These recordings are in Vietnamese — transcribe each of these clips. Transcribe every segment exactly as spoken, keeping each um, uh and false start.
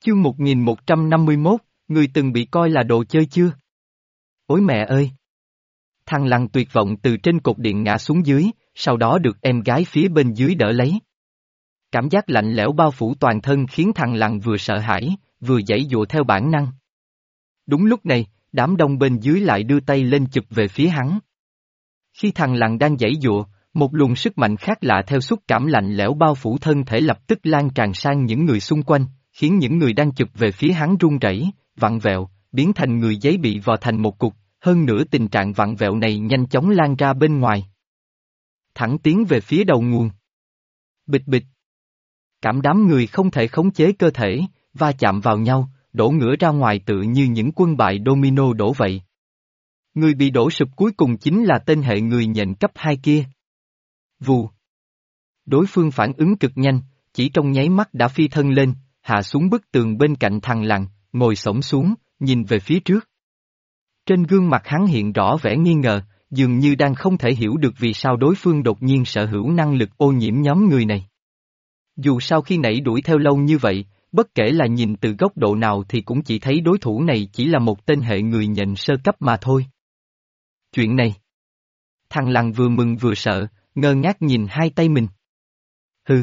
Chương một nghìn một trăm năm mươi mốt, người từng bị coi là đồ chơi chưa? Ôi mẹ ơi! Thằng Lăng tuyệt vọng từ trên cột điện ngã xuống dưới, sau đó được em gái phía bên dưới đỡ lấy. Cảm giác lạnh lẽo bao phủ toàn thân khiến thằng Lăng vừa sợ hãi, vừa giãy giụa theo bản năng. Đúng lúc này, đám đông bên dưới lại đưa tay lên chụp về phía hắn. Khi thằng Lăng đang giãy giụa, một luồng sức mạnh khác lạ theo xúc cảm lạnh lẽo bao phủ thân thể lập tức lan tràn sang những người xung quanh, khiến những người đang chụp về phía hắn run rẩy, vặn vẹo, biến thành người giấy bị vò thành một cục, hơn nữa tình trạng vặn vẹo này nhanh chóng lan ra bên ngoài. Thẳng tiến về phía đầu nguồn. Bịch bịch. Cảm đám người không thể khống chế cơ thể, va chạm vào nhau, đổ ngửa ra ngoài tựa như những quân bài domino đổ vậy. Người bị đổ sụp cuối cùng chính là tên hệ người nhện cấp hai kia. Vù. Đối phương phản ứng cực nhanh, chỉ trong nháy mắt đã phi thân lên, hạ xuống bức tường bên cạnh thằng Lăng, ngồi xổm xuống, nhìn về phía trước. Trên gương mặt hắn hiện rõ vẻ nghi ngờ, dường như đang không thể hiểu được vì sao đối phương đột nhiên sở hữu năng lực ô nhiễm nhóm người này. Dù sao khi nãy đuổi theo lâu như vậy, bất kể là nhìn từ góc độ nào thì cũng chỉ thấy đối thủ này chỉ là một tên hệ người nhện sơ cấp mà thôi. Chuyện này. Thằng Lăng vừa mừng vừa sợ, ngơ ngác nhìn hai tay mình. Hừ.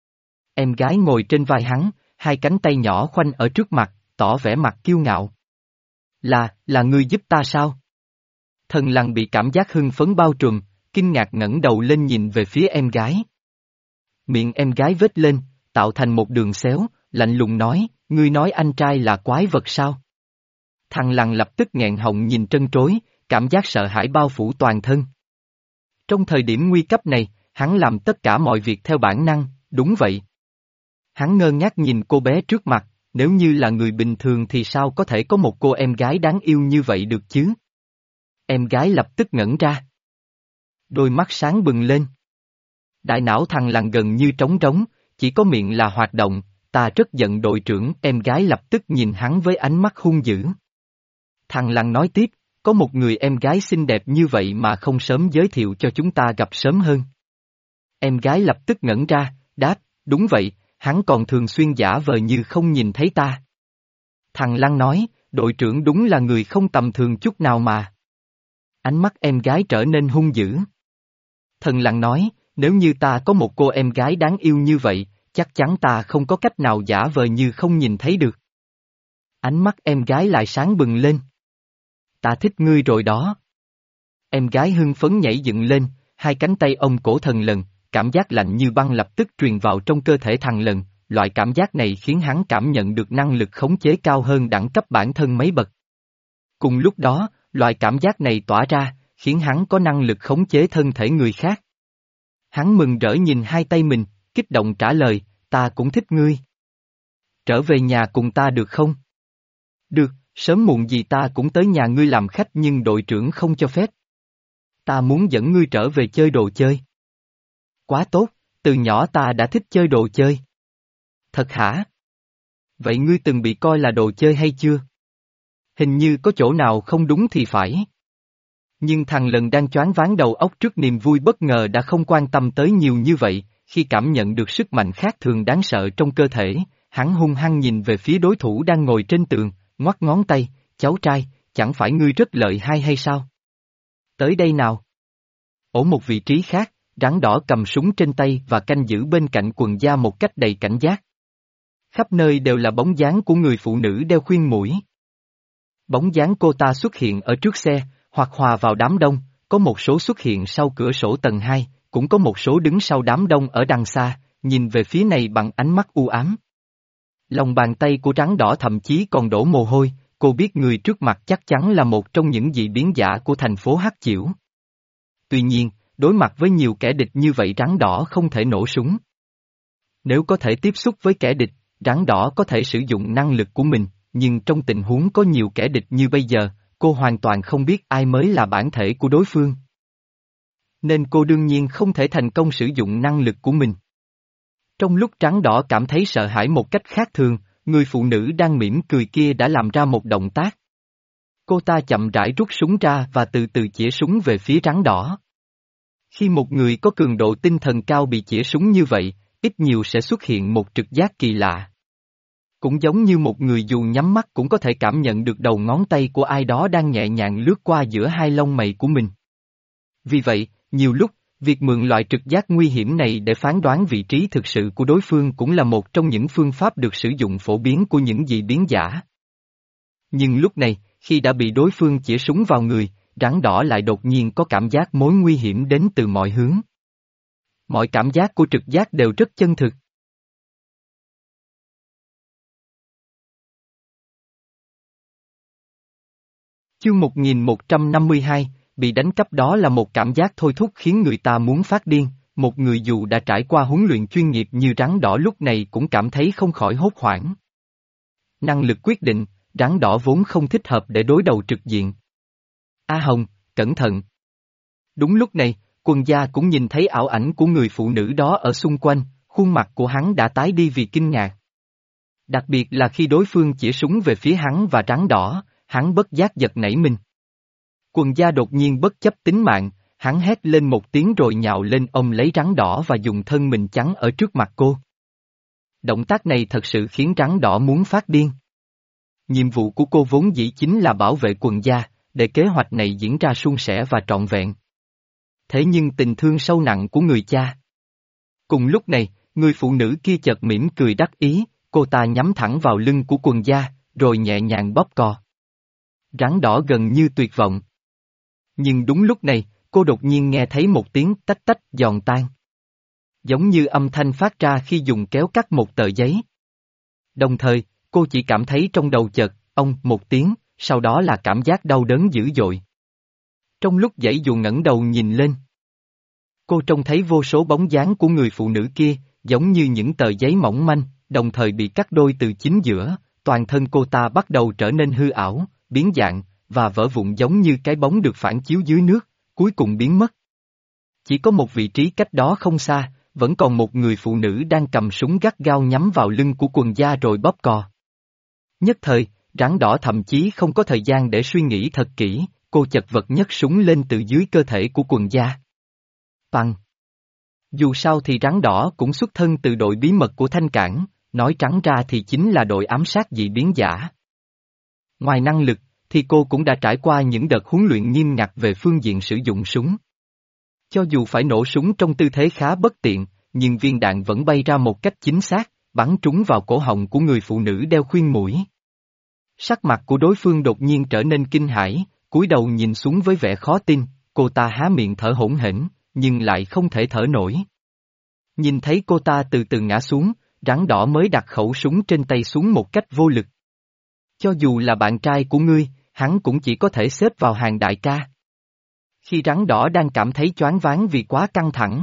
Em gái ngồi trên vai hắn, hai cánh tay nhỏ khoanh ở trước mặt, tỏ vẻ mặt kiêu ngạo. Là, là ngươi giúp ta sao? Thần Lăng bị cảm giác hưng phấn bao trùm, kinh ngạc ngẩng đầu lên nhìn về phía em gái. Miệng em gái vết lên, tạo thành một đường xéo, lạnh lùng nói, ngươi nói anh trai là quái vật sao? Thằng Lăng lập tức nghẹn họng nhìn trân trối, cảm giác sợ hãi bao phủ toàn thân. Trong thời điểm nguy cấp này, hắn làm tất cả mọi việc theo bản năng, đúng vậy. Hắn ngơ ngác nhìn cô bé trước mặt, nếu như là người bình thường thì sao có thể có một cô em gái đáng yêu như vậy được chứ? Em gái lập tức ngẩn ra. Đôi mắt sáng bừng lên. Đại não thằng Lăng gần như trống trống, chỉ có miệng là hoạt động, ta rất giận đội trưởng, em gái lập tức nhìn hắn với ánh mắt hung dữ. Thằng Lăng nói tiếp, có một người em gái xinh đẹp như vậy mà không sớm giới thiệu cho chúng ta gặp sớm hơn. Em gái lập tức ngẩn ra, đáp, đúng vậy, hắn còn thường xuyên giả vờ như không nhìn thấy ta. Thằng Lăng nói, đội trưởng đúng là người không tầm thường chút nào mà. Ánh mắt em gái trở nên hung dữ. Thần Lăng nói, nếu như ta có một cô em gái đáng yêu như vậy, chắc chắn ta không có cách nào giả vờ như không nhìn thấy được. Ánh mắt em gái lại sáng bừng lên. Ta thích ngươi rồi đó. Em gái hưng phấn nhảy dựng lên, hai cánh tay ôm cổ Thần Lần, cảm giác lạnh như băng lập tức truyền vào trong cơ thể thằng Lần, loại cảm giác này khiến hắn cảm nhận được năng lực khống chế cao hơn đẳng cấp bản thân mấy bậc. Cùng lúc đó, loại cảm giác này tỏa ra, khiến hắn có năng lực khống chế thân thể người khác. Hắn mừng rỡ nhìn hai tay mình, kích động trả lời, ta cũng thích ngươi. Trở về nhà cùng ta được không? Được, sớm muộn gì ta cũng tới nhà ngươi làm khách nhưng đội trưởng không cho phép. Ta muốn dẫn ngươi trở về chơi đồ chơi. Quá tốt, từ nhỏ ta đã thích chơi đồ chơi. Thật hả? Vậy ngươi từng bị coi là đồ chơi hay chưa? Hình như có chỗ nào không đúng thì phải. Nhưng thằng Lần đang choáng váng đầu óc trước niềm vui bất ngờ đã không quan tâm tới nhiều như vậy, khi cảm nhận được sức mạnh khác thường đáng sợ trong cơ thể, hắn hung hăng nhìn về phía đối thủ đang ngồi trên tường, ngoắc ngón tay, cháu trai, chẳng phải ngươi rất lợi hại hay sao? Tới đây nào. Ở một vị trí khác, rắn đỏ cầm súng trên tay và canh giữ bên cạnh quần da một cách đầy cảnh giác. Khắp nơi đều là bóng dáng của người phụ nữ đeo khuyên mũi. Bóng dáng cô ta xuất hiện ở trước xe, hoặc hòa vào đám đông, có một số xuất hiện sau cửa sổ tầng hai, cũng có một số đứng sau đám đông ở đằng xa, nhìn về phía này bằng ánh mắt u ám. Lòng bàn tay của rắn đỏ thậm chí còn đổ mồ hôi, cô biết người trước mặt chắc chắn là một trong những dị biến giả của thành phố Hắc Chiểu. Tuy nhiên, đối mặt với nhiều kẻ địch như vậy rắn đỏ không thể nổ súng. Nếu có thể tiếp xúc với kẻ địch, rắn đỏ có thể sử dụng năng lực của mình, nhưng trong tình huống có nhiều kẻ địch như bây giờ, cô hoàn toàn không biết ai mới là bản thể của đối phương. Nên cô đương nhiên không thể thành công sử dụng năng lực của mình. Trong lúc rắn đỏ cảm thấy sợ hãi một cách khác thường, người phụ nữ đang mỉm cười kia đã làm ra một động tác. Cô ta chậm rãi rút súng ra và từ từ chĩa súng về phía rắn đỏ. Khi một người có cường độ tinh thần cao bị chĩa súng như vậy, ít nhiều sẽ xuất hiện một trực giác kỳ lạ. Cũng giống như một người dù nhắm mắt cũng có thể cảm nhận được đầu ngón tay của ai đó đang nhẹ nhàng lướt qua giữa hai lông mày của mình. Vì vậy, nhiều lúc, việc mượn loại trực giác nguy hiểm này để phán đoán vị trí thực sự của đối phương cũng là một trong những phương pháp được sử dụng phổ biến của những dị biến giả. Nhưng lúc này, khi đã bị đối phương chĩa súng vào người, rắn đỏ lại đột nhiên có cảm giác mối nguy hiểm đến từ mọi hướng. Mọi cảm giác của trực giác đều rất chân thực. Chương một nghìn một trăm năm mươi hai, bị đánh cắp đó là một cảm giác thôi thúc khiến người ta muốn phát điên, một người dù đã trải qua huấn luyện chuyên nghiệp như rắn đỏ lúc này cũng cảm thấy không khỏi hốt hoảng. Năng lực quyết định, rắn đỏ vốn không thích hợp để đối đầu trực diện. A Hồng, cẩn thận. Đúng lúc này, quần gia cũng nhìn thấy ảo ảnh của người phụ nữ đó ở xung quanh, khuôn mặt của hắn đã tái đi vì kinh ngạc. Đặc biệt là khi đối phương chĩa súng về phía hắn và rắn đỏ, hắn bất giác giật nảy mình. Quần gia đột nhiên bất chấp tính mạng, hắn hét lên một tiếng rồi nhào lên ôm lấy rắn đỏ và dùng thân mình chắn ở trước mặt cô. Động tác này thật sự khiến rắn đỏ muốn phát điên. Nhiệm vụ của cô vốn dĩ chính là bảo vệ quần gia, để kế hoạch này diễn ra suôn sẻ và trọn vẹn. Thế nhưng tình thương sâu nặng của người cha. Cùng lúc này, người phụ nữ kia chợt mỉm cười đắc ý, cô ta nhắm thẳng vào lưng của quần gia, rồi nhẹ nhàng bóp cò. Rắn đỏ gần như tuyệt vọng. Nhưng đúng lúc này, cô đột nhiên nghe thấy một tiếng tách tách giòn tan. Giống như âm thanh phát ra khi dùng kéo cắt một tờ giấy. Đồng thời, cô chỉ cảm thấy trong đầu chợt, ông, một tiếng, sau đó là cảm giác đau đớn dữ dội. Trong lúc giãy dụa ngẩng đầu nhìn lên, cô trông thấy vô số bóng dáng của người phụ nữ kia, giống như những tờ giấy mỏng manh, đồng thời bị cắt đôi từ chính giữa, toàn thân cô ta bắt đầu trở nên hư ảo, biến dạng, và vỡ vụn giống như cái bóng được phản chiếu dưới nước, cuối cùng biến mất. Chỉ có một vị trí cách đó không xa, vẫn còn một người phụ nữ đang cầm súng gắt gao nhắm vào lưng của quần gia rồi bóp cò. Nhất thời, rắn đỏ thậm chí không có thời gian để suy nghĩ thật kỹ, cô chật vật nhấc súng lên từ dưới cơ thể của quần gia. Bằng. Dù sao thì rắn đỏ cũng xuất thân từ đội bí mật của Thanh Cảng, nói trắng ra thì chính là đội ám sát dị biến giả. Ngoài năng lực, thì cô cũng đã trải qua những đợt huấn luyện nghiêm ngặt về phương diện sử dụng súng. Cho dù phải nổ súng trong tư thế khá bất tiện, nhưng viên đạn vẫn bay ra một cách chính xác, bắn trúng vào cổ họng của người phụ nữ đeo khuyên mũi. Sắc mặt của đối phương đột nhiên trở nên kinh hãi, cúi đầu nhìn xuống với vẻ khó tin, cô ta há miệng thở hổn hển, nhưng lại không thể thở nổi. Nhìn thấy cô ta từ từ ngã xuống, rắn đỏ mới đặt khẩu súng trên tay xuống một cách vô lực. Cho dù là bạn trai của ngươi, hắn cũng chỉ có thể xếp vào hàng đại ca. Khi rắn đỏ đang cảm thấy choáng váng vì quá căng thẳng,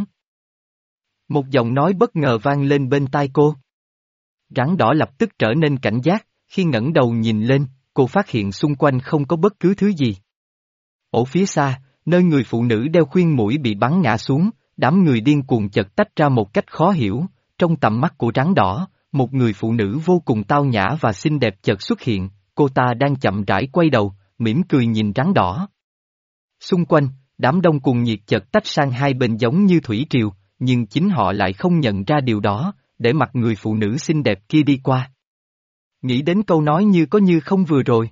một giọng nói bất ngờ vang lên bên tai cô. Rắn đỏ lập tức trở nên cảnh giác, khi ngẩng đầu nhìn lên, cô phát hiện xung quanh không có bất cứ thứ gì. Ở phía xa, nơi người phụ nữ đeo khuyên mũi bị bắn ngã xuống, đám người điên cuồng chật tách ra một cách khó hiểu, trong tầm mắt của rắn đỏ, một người phụ nữ vô cùng tao nhã và xinh đẹp chợt xuất hiện, cô ta đang chậm rãi quay đầu, mỉm cười nhìn rắn đỏ. Xung quanh, đám đông cuồng nhiệt chợt tách sang hai bên giống như thủy triều, nhưng chính họ lại không nhận ra điều đó, để mặc người phụ nữ xinh đẹp kia đi qua. Nghĩ đến câu nói như có như không vừa rồi.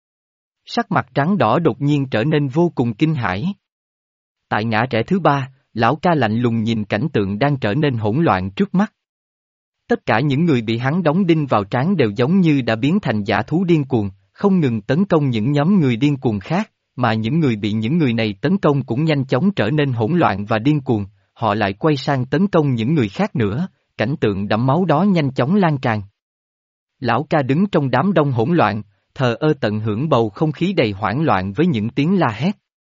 Sắc mặt rắn đỏ đột nhiên trở nên vô cùng kinh hãi. Tại ngã rẽ thứ ba, lão ca lạnh lùng nhìn cảnh tượng đang trở nên hỗn loạn trước mắt. Tất cả những người bị hắn đóng đinh vào trán đều giống như đã biến thành dã thú điên cuồng, không ngừng tấn công những nhóm người điên cuồng khác, mà những người bị những người này tấn công cũng nhanh chóng trở nên hỗn loạn và điên cuồng, họ lại quay sang tấn công những người khác nữa, cảnh tượng đẫm máu đó nhanh chóng lan tràn. Lão ca đứng trong đám đông hỗn loạn, thờ ơ tận hưởng bầu không khí đầy hoảng loạn với những tiếng la hét.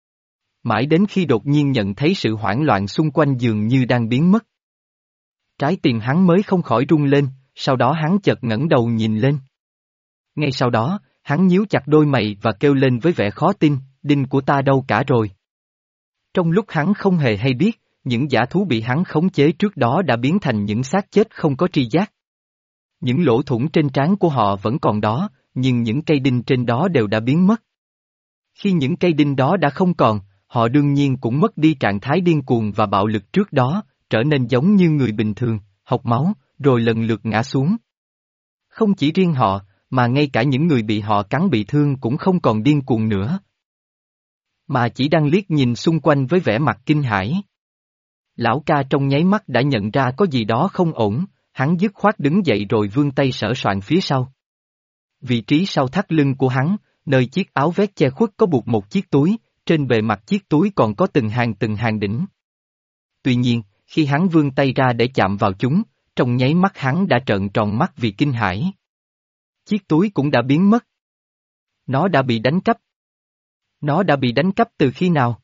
Mãi đến khi đột nhiên nhận thấy sự hoảng loạn xung quanh dường như đang biến mất. Trái tim hắn mới không khỏi rung lên, sau đó hắn chợt ngẩng đầu nhìn lên. Ngay sau đó, hắn nhíu chặt đôi mày và kêu lên với vẻ khó tin, đinh của ta đâu cả rồi. Trong lúc hắn không hề hay biết, những dã thú bị hắn khống chế trước đó đã biến thành những xác chết không có tri giác. Những lỗ thủng trên trán của họ vẫn còn đó, nhưng những cây đinh trên đó đều đã biến mất. Khi những cây đinh đó đã không còn, họ đương nhiên cũng mất đi trạng thái điên cuồng và bạo lực trước đó, trở nên giống như người bình thường, hộc máu, rồi lần lượt ngã xuống. Không chỉ riêng họ, mà ngay cả những người bị họ cắn bị thương cũng không còn điên cuồng nữa. Mà chỉ đang liếc nhìn xung quanh với vẻ mặt kinh hãi. Lão ca trong nháy mắt đã nhận ra có gì đó không ổn, hắn dứt khoát đứng dậy rồi vươn tay sờ soạng phía sau. Vị trí sau thắt lưng của hắn, nơi chiếc áo vest che khuất có buộc một chiếc túi, trên bề mặt chiếc túi còn có từng hàng từng hàng đỉnh. Tuy nhiên, khi hắn vươn tay ra để chạm vào chúng, trong nháy mắt hắn đã trợn tròn mắt vì kinh hãi. Chiếc túi cũng đã biến mất. Nó đã bị đánh cắp. Nó đã bị đánh cắp từ khi nào?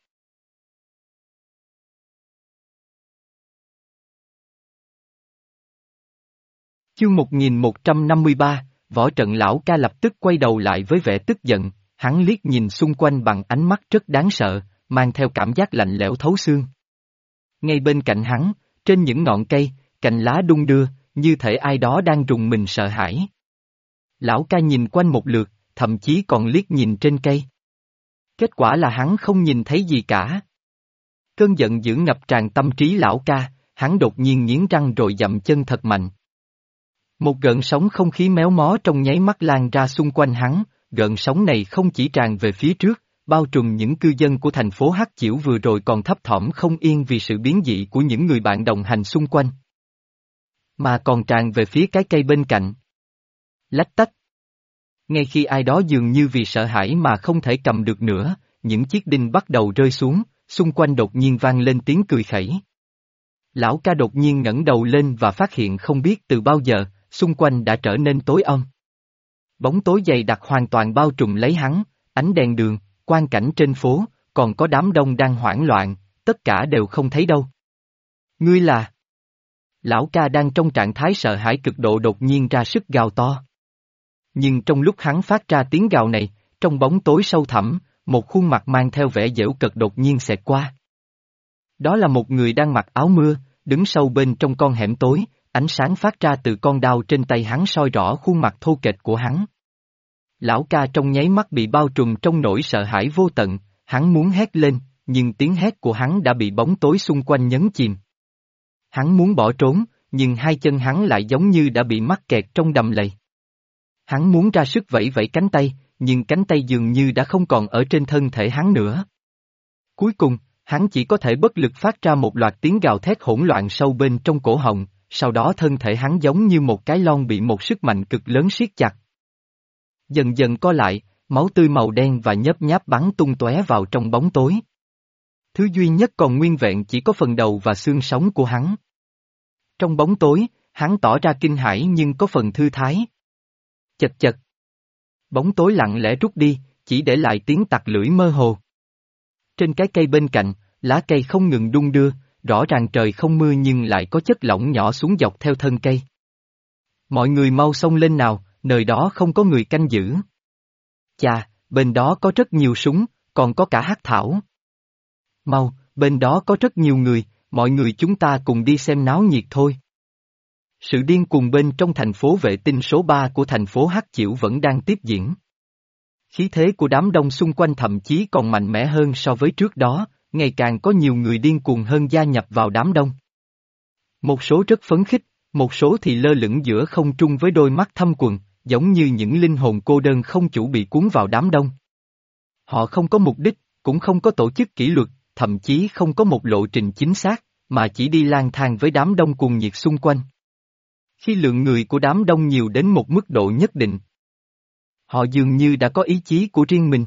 Chương một nghìn một trăm năm mươi ba, võ trận lão ca lập tức quay đầu lại với vẻ tức giận, hắn liếc nhìn xung quanh bằng ánh mắt rất đáng sợ, mang theo cảm giác lạnh lẽo thấu xương. Ngay bên cạnh hắn, trên những ngọn cây, cành lá đung đưa, như thể ai đó đang rùng mình sợ hãi. Lão ca nhìn quanh một lượt, thậm chí còn liếc nhìn trên cây. Kết quả là hắn không nhìn thấy gì cả. Cơn giận dữ ngập tràn tâm trí lão ca, hắn đột nhiên nghiến răng rồi dậm chân thật mạnh. Một gợn sóng không khí méo mó trong nháy mắt lan ra xung quanh hắn, gợn sóng này không chỉ tràn về phía trước, bao trùm những cư dân của thành phố Hắc Chiểu vừa rồi còn thấp thỏm không yên vì sự biến dị của những người bạn đồng hành xung quanh. Mà còn tràn về phía cái cây bên cạnh. Lách tách. Ngay khi ai đó dường như vì sợ hãi mà không thể cầm được nữa, những chiếc đinh bắt đầu rơi xuống, xung quanh đột nhiên vang lên tiếng cười khẩy. Lão ca đột nhiên ngẩng đầu lên và phát hiện không biết từ bao giờ, xung quanh đã trở nên tối om. Bóng tối dày đặc hoàn toàn bao trùm lấy hắn, ánh đèn đường, quang cảnh trên phố, còn có đám đông đang hoảng loạn, tất cả đều không thấy đâu. Ngươi là... Lão ca đang trong trạng thái sợ hãi cực độ đột nhiên ra sức gào to. Nhưng trong lúc hắn phát ra tiếng gào này, trong bóng tối sâu thẳm, một khuôn mặt mang theo vẻ giễu cợt đột nhiên xẹt qua. Đó là một người đang mặc áo mưa, đứng sâu bên trong con hẻm tối, ánh sáng phát ra từ con đao trên tay hắn soi rõ khuôn mặt thô kệch của hắn. Lão ca trong nháy mắt bị bao trùm trong nỗi sợ hãi vô tận, hắn muốn hét lên, nhưng tiếng hét của hắn đã bị bóng tối xung quanh nhấn chìm. Hắn muốn bỏ trốn, nhưng hai chân hắn lại giống như đã bị mắc kẹt trong đầm lầy. Hắn muốn ra sức vẫy vẫy cánh tay, nhưng cánh tay dường như đã không còn ở trên thân thể hắn nữa. Cuối cùng, hắn chỉ có thể bất lực phát ra một loạt tiếng gào thét hỗn loạn sâu bên trong cổ họng, sau đó thân thể hắn giống như một cái lon bị một sức mạnh cực lớn siết chặt. Dần dần co lại, máu tươi màu đen và nhớp nháp bắn tung tóe vào trong bóng tối. Thứ duy nhất còn nguyên vẹn chỉ có phần đầu và xương sống của hắn. Trong bóng tối, hắn tỏ ra kinh hãi nhưng có phần thư thái. Chật chật. Bóng tối lặng lẽ rút đi, chỉ để lại tiếng tặc lưỡi mơ hồ. Trên cái cây bên cạnh, lá cây không ngừng đung đưa, rõ ràng trời không mưa nhưng lại có chất lỏng nhỏ xuống dọc theo thân cây. Mọi người mau xông lên nào, nơi đó không có người canh giữ. Chà, bên đó có rất nhiều súng, còn có cả hắc thảo. Mau, bên đó có rất nhiều người, mọi người chúng ta cùng đi xem náo nhiệt thôi. Sự điên cuồng bên trong thành phố vệ tinh số ba của thành phố Hắc Chiểu vẫn đang tiếp diễn. Khí thế của đám đông xung quanh thậm chí còn mạnh mẽ hơn so với trước đó, ngày càng có nhiều người điên cuồng hơn gia nhập vào đám đông. Một số rất phấn khích, một số thì lơ lửng giữa không trung với đôi mắt thâm quầng, giống như những linh hồn cô đơn không chủ bị cuốn vào đám đông. Họ không có mục đích, cũng không có tổ chức kỷ luật, thậm chí không có một lộ trình chính xác, mà chỉ đi lang thang với đám đông cuồng nhiệt xung quanh. Khi lượng người của đám đông nhiều đến một mức độ nhất định, họ dường như đã có ý chí của riêng mình.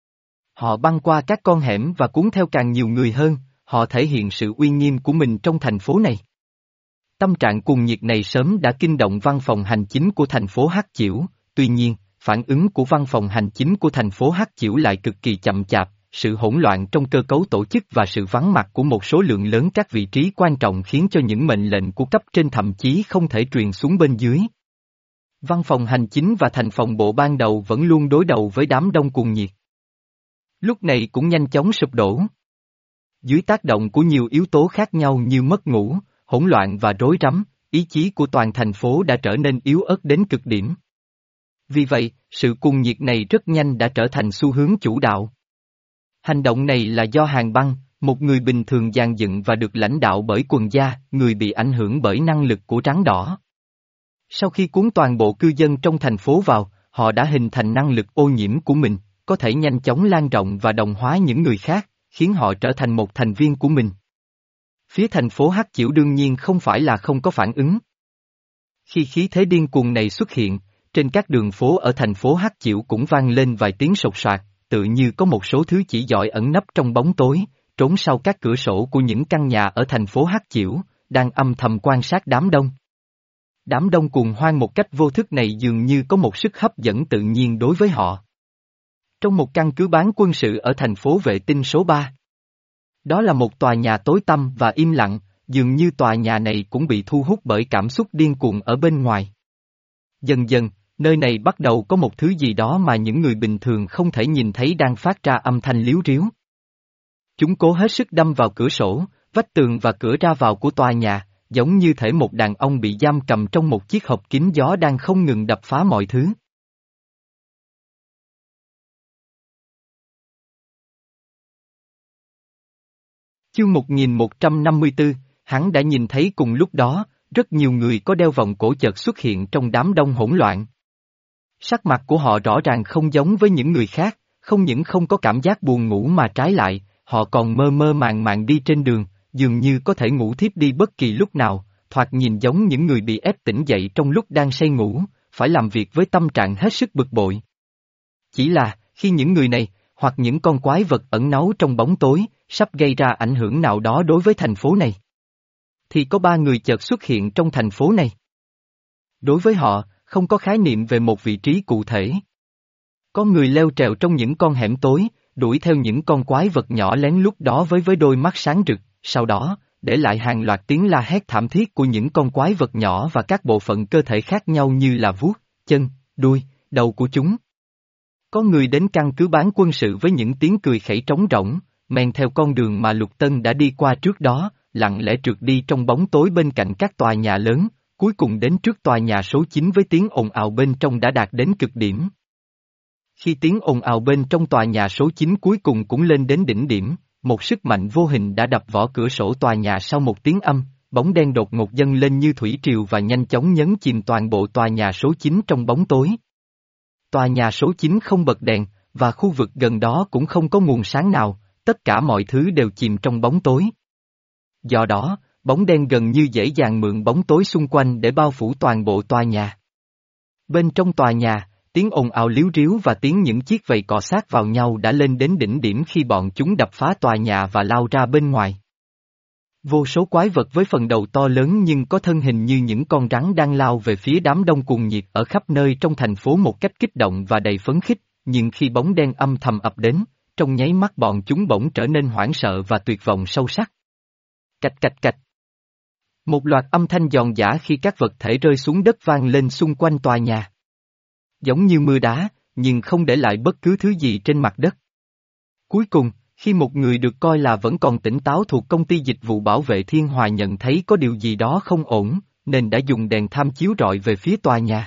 Họ băng qua các con hẻm và cuốn theo càng nhiều người hơn, họ thể hiện sự uy nghiêm của mình trong thành phố này. Tâm trạng cuồng nhiệt này sớm đã kinh động văn phòng hành chính của thành phố Hắc Chiểu, tuy nhiên, phản ứng của văn phòng hành chính của thành phố Hắc Chiểu lại cực kỳ chậm chạp, sự hỗn loạn trong cơ cấu tổ chức và sự vắng mặt của một số lượng lớn các vị trí quan trọng khiến cho những mệnh lệnh của cấp trên thậm chí không thể truyền xuống bên dưới. Văn phòng hành chính và thành phòng bộ ban đầu vẫn luôn đối đầu với đám đông cuồng nhiệt. Lúc này cũng nhanh chóng sụp đổ. Dưới tác động của nhiều yếu tố khác nhau như mất ngủ, hỗn loạn và rối rắm, ý chí của toàn thành phố đã trở nên yếu ớt đến cực điểm. Vì vậy, sự cuồng nhiệt này rất nhanh đã trở thành xu hướng chủ đạo. Hành động này là do Hàn Băng, một người bình thường dàn dựng và được lãnh đạo bởi quần gia, người bị ảnh hưởng bởi năng lực của Trắng Đỏ. Sau khi cuốn toàn bộ cư dân trong thành phố vào, họ đã hình thành năng lực ô nhiễm của mình, có thể nhanh chóng lan rộng và đồng hóa những người khác, khiến họ trở thành một thành viên của mình. Phía thành phố Hắc Chiểu đương nhiên không phải là không có phản ứng. Khi khí thế điên cuồng này xuất hiện, trên các đường phố ở thành phố Hắc Chiểu cũng vang lên vài tiếng sột soạt, tự như có một số thứ chỉ giỏi ẩn nấp trong bóng tối, trốn sau các cửa sổ của những căn nhà ở thành phố Hắc Chiểu, đang âm thầm quan sát đám đông. Đám đông cuồng hoan một cách vô thức này dường như có một sức hấp dẫn tự nhiên đối với họ. Trong một căn cứ bán quân sự ở thành phố vệ tinh số ba. Đó là một tòa nhà tối tăm và im lặng, dường như tòa nhà này cũng bị thu hút bởi cảm xúc điên cuồng ở bên ngoài. Dần dần, nơi này bắt đầu có một thứ gì đó mà những người bình thường không thể nhìn thấy đang phát ra âm thanh líu ríu. Chúng cố hết sức đâm vào cửa sổ, vách tường và cửa ra vào của tòa nhà, giống như thể một đàn ông bị giam cầm trong một chiếc hộp kín gió đang không ngừng đập phá mọi thứ. Chương một nghìn một trăm năm mươi tư, hắn đã nhìn thấy cùng lúc đó, rất nhiều người có đeo vòng cổ chợt xuất hiện trong đám đông hỗn loạn. Sắc mặt của họ rõ ràng không giống với những người khác, không những không có cảm giác buồn ngủ mà trái lại, họ còn mơ mơ màng màng đi trên đường, dường như có thể ngủ thiếp đi bất kỳ lúc nào, thoạt nhìn giống những người bị ép tỉnh dậy trong lúc đang say ngủ, phải làm việc với tâm trạng hết sức bực bội. Chỉ là, khi những người này, hoặc những con quái vật ẩn náu trong bóng tối, sắp gây ra ảnh hưởng nào đó đối với thành phố này, thì có ba người chợt xuất hiện trong thành phố này. Đối với họ, không có khái niệm về một vị trí cụ thể. Có người leo trèo trong những con hẻm tối, đuổi theo những con quái vật nhỏ lén lút đó với với đôi mắt sáng rực, sau đó, để lại hàng loạt tiếng la hét thảm thiết của những con quái vật nhỏ và các bộ phận cơ thể khác nhau như là vuốt, chân, đuôi, đầu của chúng. Có người đến căn cứ bán quân sự với những tiếng cười khẩy trống rỗng, men theo con đường mà Lục Tân đã đi qua trước đó, lặng lẽ trượt đi trong bóng tối bên cạnh các tòa nhà lớn, cuối cùng đến trước tòa nhà số chín với tiếng ồn ào bên trong đã đạt đến cực điểm. Khi tiếng ồn ào bên trong tòa nhà số chín cuối cùng cũng lên đến đỉnh điểm, một sức mạnh vô hình đã đập vỡ cửa sổ tòa nhà sau một tiếng âm, bóng đen đột ngột dâng lên như thủy triều và nhanh chóng nhấn chìm toàn bộ tòa nhà số chín trong bóng tối. Tòa nhà số chín không bật đèn, và khu vực gần đó cũng không có nguồn sáng nào, tất cả mọi thứ đều chìm trong bóng tối. Do đó, bóng đen gần như dễ dàng mượn bóng tối xung quanh để bao phủ toàn bộ tòa nhà. Bên trong tòa nhà, tiếng ồn ào líu ríu và tiếng những chiếc vầy cọ sát vào nhau đã lên đến đỉnh điểm khi bọn chúng đập phá tòa nhà và lao ra bên ngoài. Vô số quái vật với phần đầu to lớn nhưng có thân hình như những con rắn đang lao về phía đám đông cuồng nhiệt ở khắp nơi trong thành phố một cách kích động và đầy phấn khích, nhưng khi bóng đen âm thầm ập đến, trong nháy mắt bọn chúng bỗng trở nên hoảng sợ và tuyệt vọng sâu sắc. Cạch cạch cạch. Một loạt âm thanh giòn giã khi các vật thể rơi xuống đất vang lên xung quanh tòa nhà. Giống như mưa đá, nhưng không để lại bất cứ thứ gì trên mặt đất. Cuối cùng, khi một người được coi là vẫn còn tỉnh táo thuộc công ty dịch vụ bảo vệ Thiên Hòa nhận thấy có điều gì đó không ổn, nên đã dùng đèn tham chiếu rọi về phía tòa nhà.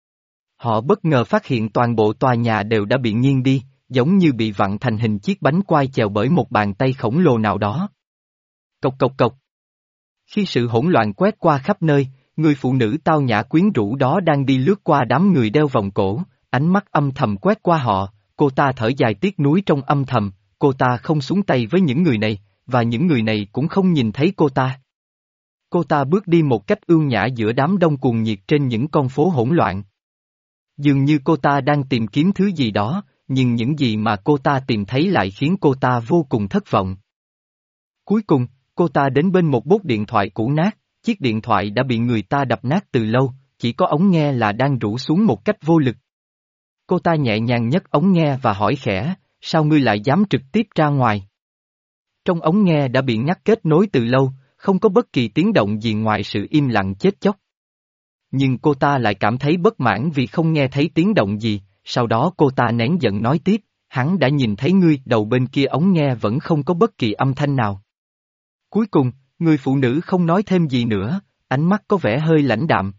Họ bất ngờ phát hiện toàn bộ tòa nhà đều đã bị nghiêng đi, giống như bị vặn thành hình chiếc bánh quai chèo bởi một bàn tay khổng lồ nào đó. Cộc cộc cộc. Khi sự hỗn loạn quét qua khắp nơi, người phụ nữ tao nhã quyến rũ đó đang đi lướt qua đám người đeo vòng cổ, ánh mắt âm thầm quét qua họ, cô ta thở dài tiếc nuối trong âm thầm, cô ta không xuống tay với những người này, và những người này cũng không nhìn thấy cô ta. Cô ta bước đi một cách ưu nhã giữa đám đông cuồng nhiệt trên những con phố hỗn loạn. Dường như cô ta đang tìm kiếm thứ gì đó, nhưng những gì mà cô ta tìm thấy lại khiến cô ta vô cùng thất vọng. Cuối cùng, cô ta đến bên một bốt điện thoại cũ nát, chiếc điện thoại đã bị người ta đập nát từ lâu, chỉ có ống nghe là đang rũ xuống một cách vô lực. Cô ta nhẹ nhàng nhấc ống nghe và hỏi khẽ, sao ngươi lại dám trực tiếp ra ngoài? Trong ống nghe đã bị ngắt kết nối từ lâu, không có bất kỳ tiếng động gì ngoài sự im lặng chết chóc. Nhưng cô ta lại cảm thấy bất mãn vì không nghe thấy tiếng động gì, sau đó cô ta nén giận nói tiếp, hắn đã nhìn thấy ngươi, đầu bên kia ống nghe vẫn không có bất kỳ âm thanh nào. Cuối cùng, người phụ nữ không nói thêm gì nữa, ánh mắt có vẻ hơi lãnh đạm.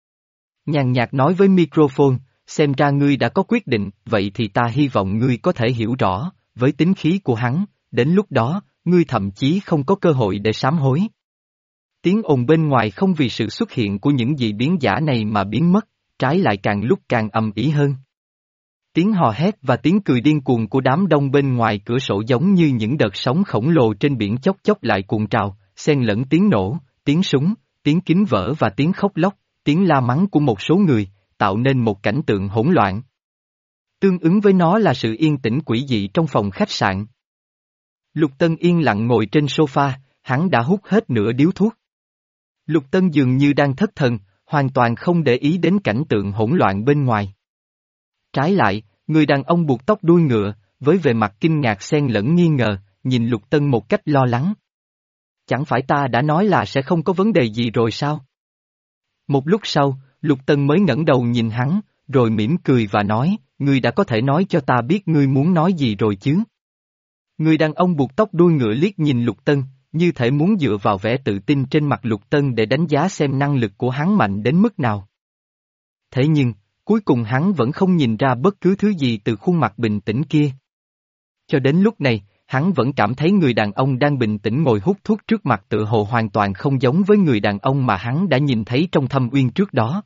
Nhàn nhạt nói với microphone, xem ra ngươi đã có quyết định, vậy thì ta hy vọng ngươi có thể hiểu rõ, với tính khí của hắn, đến lúc đó, ngươi thậm chí không có cơ hội để sám hối. Tiếng ồn bên ngoài không vì sự xuất hiện của những dị biến giả này mà biến mất, trái lại càng lúc càng ầm ĩ hơn. Tiếng hò hét và tiếng cười điên cuồng của đám đông bên ngoài cửa sổ giống như những đợt sóng khổng lồ trên biển chốc chốc lại cuộn trào, xen lẫn tiếng nổ, tiếng súng, tiếng kính vỡ và tiếng khóc lóc, tiếng la mắng của một số người, tạo nên một cảnh tượng hỗn loạn. Tương ứng với nó là sự yên tĩnh quỷ dị trong phòng khách sạn. Lục Tân yên lặng ngồi trên sofa, hắn đã hút hết nửa điếu thuốc. Lục Tân dường như đang thất thần, hoàn toàn không để ý đến cảnh tượng hỗn loạn bên ngoài. Trái lại, người đàn ông buộc tóc đuôi ngựa, với vẻ mặt kinh ngạc xen lẫn nghi ngờ, nhìn Lục Tân một cách lo lắng. Chẳng phải ta đã nói là sẽ không có vấn đề gì rồi sao? Một lúc sau, Lục Tân mới ngẩng đầu nhìn hắn, rồi mỉm cười và nói, ngươi đã có thể nói cho ta biết ngươi muốn nói gì rồi chứ? Người đàn ông buộc tóc đuôi ngựa liếc nhìn Lục Tân, như thể muốn dựa vào vẻ tự tin trên mặt Lục Tân để đánh giá xem năng lực của hắn mạnh đến mức nào. Thế nhưng, cuối cùng hắn vẫn không nhìn ra bất cứ thứ gì từ khuôn mặt bình tĩnh kia. Cho đến lúc này, hắn vẫn cảm thấy người đàn ông đang bình tĩnh ngồi hút thuốc trước mặt tự hồ hoàn toàn không giống với người đàn ông mà hắn đã nhìn thấy trong thâm uyên trước đó.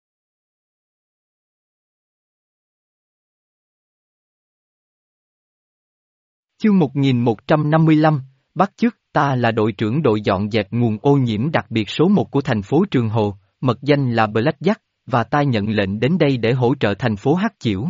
Chương một nghìn một trăm năm mươi lăm, bắt chước, ta là đội trưởng đội dọn dẹp nguồn ô nhiễm đặc biệt số một của thành phố Trường Hồ, mật danh là Blackjack, và ta nhận lệnh đến đây để hỗ trợ thành phố Hắc Chiểu.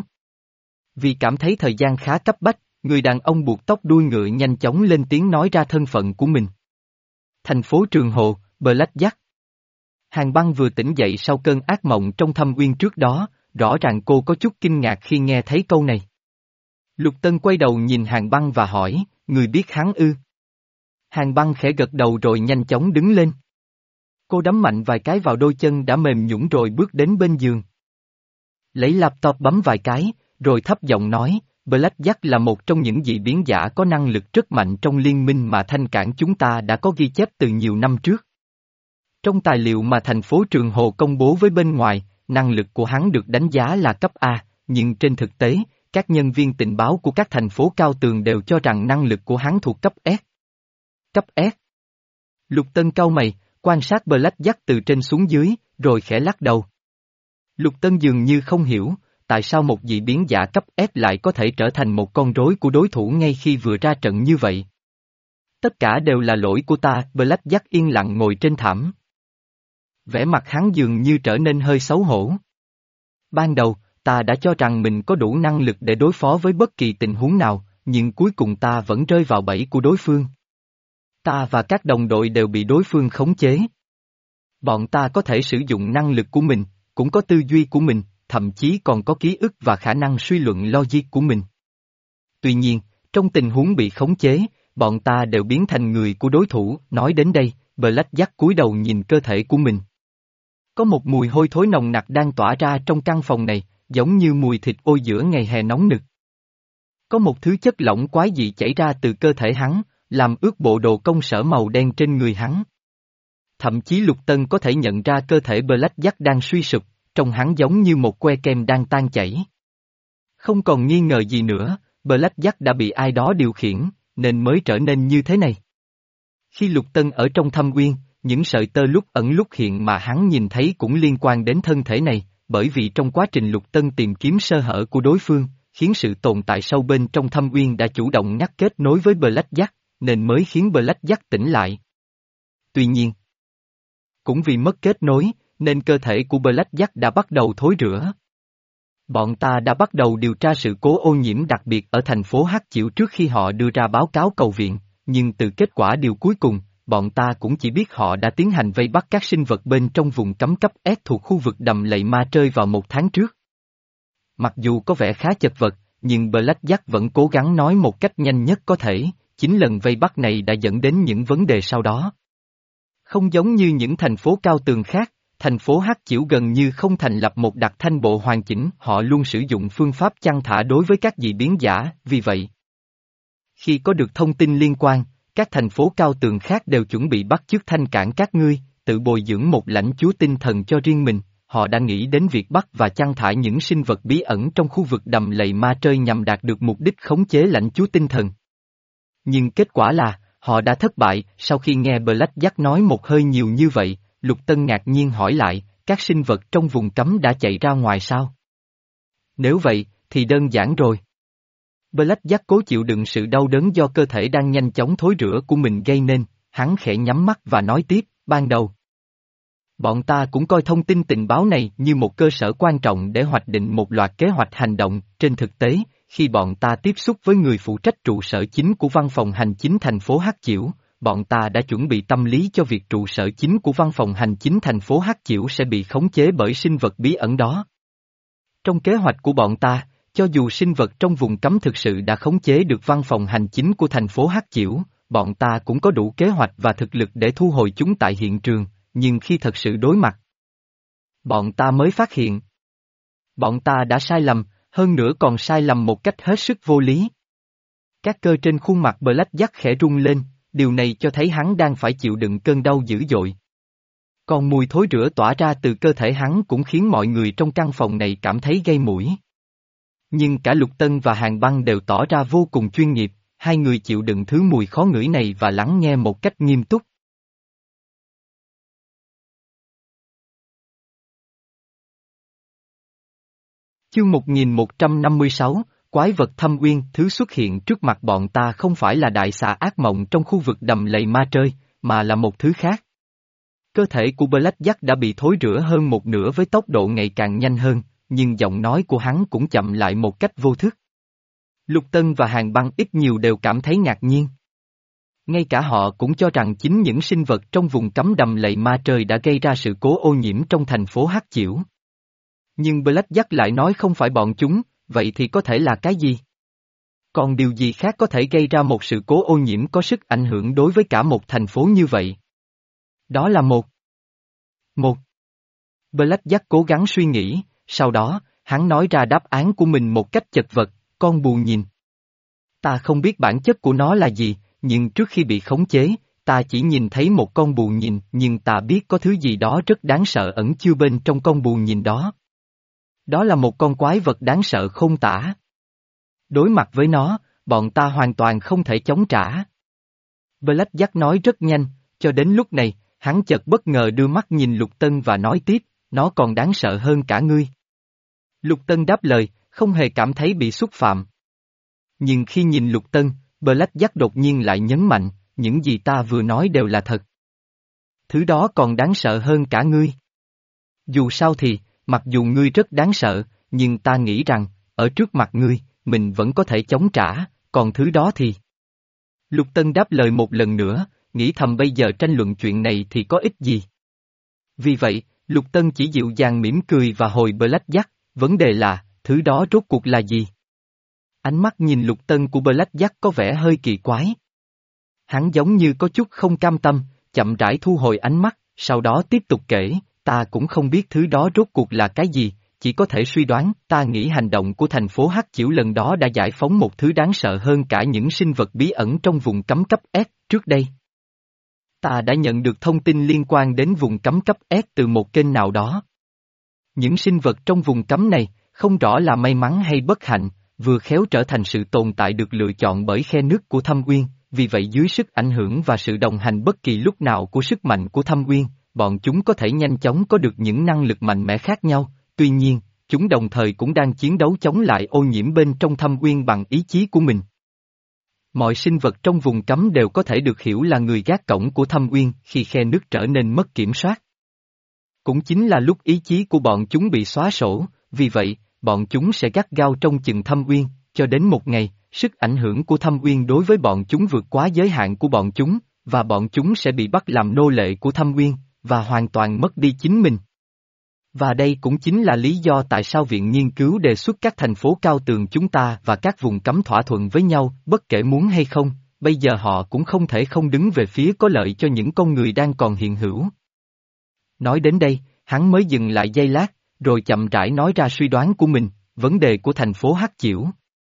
Vì cảm thấy thời gian khá cấp bách, người đàn ông buộc tóc đuôi ngựa nhanh chóng lên tiếng nói ra thân phận của mình. Thành phố Trường Hồ, Blackjack. Hàn Băng vừa tỉnh dậy sau cơn ác mộng trong thâm uyên trước đó, rõ ràng cô có chút kinh ngạc khi nghe thấy câu này. Lục Tân quay đầu nhìn Hàn Băng và hỏi, người biết hắn ư? Hàn Băng khẽ gật đầu rồi nhanh chóng đứng lên. Cô đấm mạnh vài cái vào đôi chân đã mềm nhũn rồi bước đến bên giường. Lấy laptop bấm vài cái, rồi thấp giọng nói, Blackjack là một trong những dị biến giả có năng lực rất mạnh trong liên minh mà Thanh Cảng chúng ta đã có ghi chép từ nhiều năm trước. Trong tài liệu mà thành phố Trường Hồ công bố với bên ngoài, năng lực của hắn được đánh giá là cấp A, nhưng trên thực tế, các nhân viên tình báo của các thành phố cao tường đều cho rằng năng lực của hắn thuộc cấp S. Cấp S. Lục Tân cau mày, quan sát Blackjack từ trên xuống dưới, rồi khẽ lắc đầu. Lục Tân dường như không hiểu, tại sao một dị biến giả cấp S lại có thể trở thành một con rối của đối thủ ngay khi vừa ra trận như vậy. Tất cả đều là lỗi của ta, Blackjack yên lặng ngồi trên thảm. Vẻ mặt hắn dường như trở nên hơi xấu hổ. Ban đầu, ta đã cho rằng mình có đủ năng lực để đối phó với bất kỳ tình huống nào, nhưng cuối cùng ta vẫn rơi vào bẫy của đối phương. Ta và các đồng đội đều bị đối phương khống chế. Bọn ta có thể sử dụng năng lực của mình, cũng có tư duy của mình, thậm chí còn có ký ức và khả năng suy luận logic của mình. Tuy nhiên, trong tình huống bị khống chế, bọn ta đều biến thành người của đối thủ. Nói đến đây, Blackjack cúi đầu nhìn cơ thể của mình. Có một mùi hôi thối nồng nặc đang tỏa ra trong căn phòng này, giống như mùi thịt ôi giữa ngày hè nóng nực. Có một thứ chất lỏng quái dị chảy ra từ cơ thể hắn, làm ướt bộ đồ công sở màu đen trên người hắn. Thậm chí Lục Tân có thể nhận ra cơ thể Blackjack đang suy sụp, trông hắn giống như một que kem đang tan chảy. Không còn nghi ngờ gì nữa, Blackjack đã bị ai đó điều khiển, nên mới trở nên như thế này. Khi Lục Tân ở trong thâm uyên, những sợi tơ lúc ẩn lúc hiện mà hắn nhìn thấy cũng liên quan đến thân thể này, bởi vì trong quá trình Lục Tân tìm kiếm sơ hở của đối phương, khiến sự tồn tại sâu bên trong thâm uyên đã chủ động ngắt kết nối với Blackjack, nên mới khiến Blackjack tỉnh lại. Tuy nhiên, cũng vì mất kết nối, nên cơ thể của Blackjack đã bắt đầu thối rữa. Bọn ta đã bắt đầu điều tra sự cố ô nhiễm đặc biệt ở thành phố Hắc Chiểu trước khi họ đưa ra báo cáo cầu viện, nhưng từ kết quả điều cuối cùng, bọn ta cũng chỉ biết họ đã tiến hành vây bắt các sinh vật bên trong vùng cấm cấp S thuộc khu vực đầm lầy ma trơi vào một tháng trước. Mặc dù có vẻ khá chật vật, nhưng Blackjack vẫn cố gắng nói một cách nhanh nhất có thể, chính lần vây bắt này đã dẫn đến những vấn đề sau đó. Không giống như những thành phố cao tường khác, thành phố Hắc Chiểu gần như không thành lập một đặc thanh bộ hoàn chỉnh, họ luôn sử dụng phương pháp chăn thả đối với các dị biến giả, vì vậy. Khi có được thông tin liên quan, các thành phố cao tường khác đều chuẩn bị bắt chước Thanh Cảng các ngươi, tự bồi dưỡng một lãnh chúa tinh thần cho riêng mình, họ đã nghĩ đến việc bắt và chăn thả những sinh vật bí ẩn trong khu vực đầm lầy ma trơi nhằm đạt được mục đích khống chế lãnh chúa tinh thần. Nhưng kết quả là, họ đã thất bại. Sau khi nghe Blackjack nói một hơi nhiều như vậy, Lục Tân ngạc nhiên hỏi lại, các sinh vật trong vùng cấm đã chạy ra ngoài sao? Nếu vậy, thì đơn giản rồi. Blackjack cố chịu đựng sự đau đớn do cơ thể đang nhanh chóng thối rữa của mình gây nên, hắn khẽ nhắm mắt và nói tiếp, ban đầu. Bọn ta cũng coi thông tin tình báo này như một cơ sở quan trọng để hoạch định một loạt kế hoạch hành động. Trên thực tế, khi bọn ta tiếp xúc với người phụ trách trụ sở chính của văn phòng hành chính thành phố Hắc Chiểu, bọn ta đã chuẩn bị tâm lý cho việc trụ sở chính của văn phòng hành chính thành phố Hắc Chiểu sẽ bị khống chế bởi sinh vật bí ẩn đó. Trong kế hoạch của bọn ta, cho dù sinh vật trong vùng cấm thực sự đã khống chế được văn phòng hành chính của thành phố Hắc Chiểu, bọn ta cũng có đủ kế hoạch và thực lực để thu hồi chúng tại hiện trường, nhưng khi thật sự đối mặt, bọn ta mới phát hiện. Bọn ta đã sai lầm, hơn nữa còn sai lầm một cách hết sức vô lý. Các cơ trên khuôn mặt Blackjack khẽ rung lên, điều này cho thấy hắn đang phải chịu đựng cơn đau dữ dội. Còn mùi thối rữa tỏa ra từ cơ thể hắn cũng khiến mọi người trong căn phòng này cảm thấy gây mũi. Nhưng cả Lục Tân và Hàn Băng đều tỏ ra vô cùng chuyên nghiệp, hai người chịu đựng thứ mùi khó ngửi này và lắng nghe một cách nghiêm túc. Chương một nghìn một trăm năm mươi sáu, Quái vật thâm uyên. Thứ xuất hiện trước mặt bọn ta không phải là đại xà ác mộng trong khu vực đầm lầy ma trơi, mà là một thứ khác. Cơ thể của Blackjack đã bị thối rữa hơn một nửa với tốc độ ngày càng nhanh hơn, nhưng giọng nói của hắn cũng chậm lại một cách vô thức. Lục Tân và Hàn Băng ít nhiều đều cảm thấy ngạc nhiên. Ngay cả họ cũng cho rằng chính những sinh vật trong vùng cấm đầm lầy ma trời đã gây ra sự cố ô nhiễm trong thành phố Hắc Chiểu. Nhưng Blackjack lại nói không phải bọn chúng, vậy thì có thể là cái gì? Còn điều gì khác có thể gây ra một sự cố ô nhiễm có sức ảnh hưởng đối với cả một thành phố như vậy? Đó là một. Một. Blackjack cố gắng suy nghĩ, sau đó, hắn nói ra đáp án của mình một cách chật vật, con bù nhìn. Ta không biết bản chất của nó là gì, nhưng trước khi bị khống chế, ta chỉ nhìn thấy một con bù nhìn, nhưng ta biết có thứ gì đó rất đáng sợ ẩn chứa bên trong con bù nhìn đó. Đó là một con quái vật đáng sợ khôn tả. Đối mặt với nó, bọn ta hoàn toàn không thể chống trả. Blackjack nói rất nhanh, cho đến lúc này, hắn chợt bất ngờ đưa mắt nhìn Lục Tân và nói tiếp, nó còn đáng sợ hơn cả ngươi. Lục Tân đáp lời, không hề cảm thấy bị xúc phạm. Nhưng khi nhìn Lục Tân, Blackjack đột nhiên lại nhấn mạnh, những gì ta vừa nói đều là thật. Thứ đó còn đáng sợ hơn cả ngươi. Dù sao thì, mặc dù ngươi rất đáng sợ, nhưng ta nghĩ rằng, ở trước mặt ngươi, mình vẫn có thể chống trả, còn thứ đó thì... Lục Tân đáp lời một lần nữa, nghĩ thầm bây giờ tranh luận chuyện này thì có ích gì. Vì vậy, Lục Tân chỉ dịu dàng mỉm cười và hồi Blackjack, vấn đề là, thứ đó rốt cuộc là gì? Ánh mắt nhìn Lục Tân của Blackjack có vẻ hơi kỳ quái. Hắn giống như có chút không cam tâm, chậm rãi thu hồi ánh mắt, sau đó tiếp tục kể, ta cũng không biết thứ đó rốt cuộc là cái gì, chỉ có thể suy đoán, ta nghĩ hành động của thành phố Hắc Chiểu lần đó đã giải phóng một thứ đáng sợ hơn cả những sinh vật bí ẩn trong vùng cấm cấp S trước đây. Ta đã nhận được thông tin liên quan đến vùng cấm cấp S từ một kênh nào đó. Những sinh vật trong vùng cấm này, không rõ là may mắn hay bất hạnh, vừa khéo trở thành sự tồn tại được lựa chọn bởi khe nước của Thâm Uyên, vì vậy dưới sức ảnh hưởng và sự đồng hành bất kỳ lúc nào của sức mạnh của Thâm Uyên, bọn chúng có thể nhanh chóng có được những năng lực mạnh mẽ khác nhau, tuy nhiên, chúng đồng thời cũng đang chiến đấu chống lại ô nhiễm bên trong Thâm Uyên bằng ý chí của mình. Mọi sinh vật trong vùng cấm đều có thể được hiểu là người gác cổng của Thâm Uyên khi khe nước trở nên mất kiểm soát. Cũng chính là lúc ý chí của bọn chúng bị xóa sổ, vì vậy, bọn chúng sẽ gắt gao trong chừng Thâm Uyên, cho đến một ngày, sức ảnh hưởng của Thâm Uyên đối với bọn chúng vượt quá giới hạn của bọn chúng, và bọn chúng sẽ bị bắt làm nô lệ của Thâm Uyên, và hoàn toàn mất đi chính mình. Và đây cũng chính là lý do tại sao Viện Nghiên cứu đề xuất các thành phố cao tường chúng ta và các vùng cấm thỏa thuận với nhau, bất kể muốn hay không, bây giờ họ cũng không thể không đứng về phía có lợi cho những con người đang còn hiện hữu. Nói đến đây, hắn mới dừng lại giây lát, rồi chậm rãi nói ra suy đoán của mình, vấn đề của thành phố Hắc Chiểu.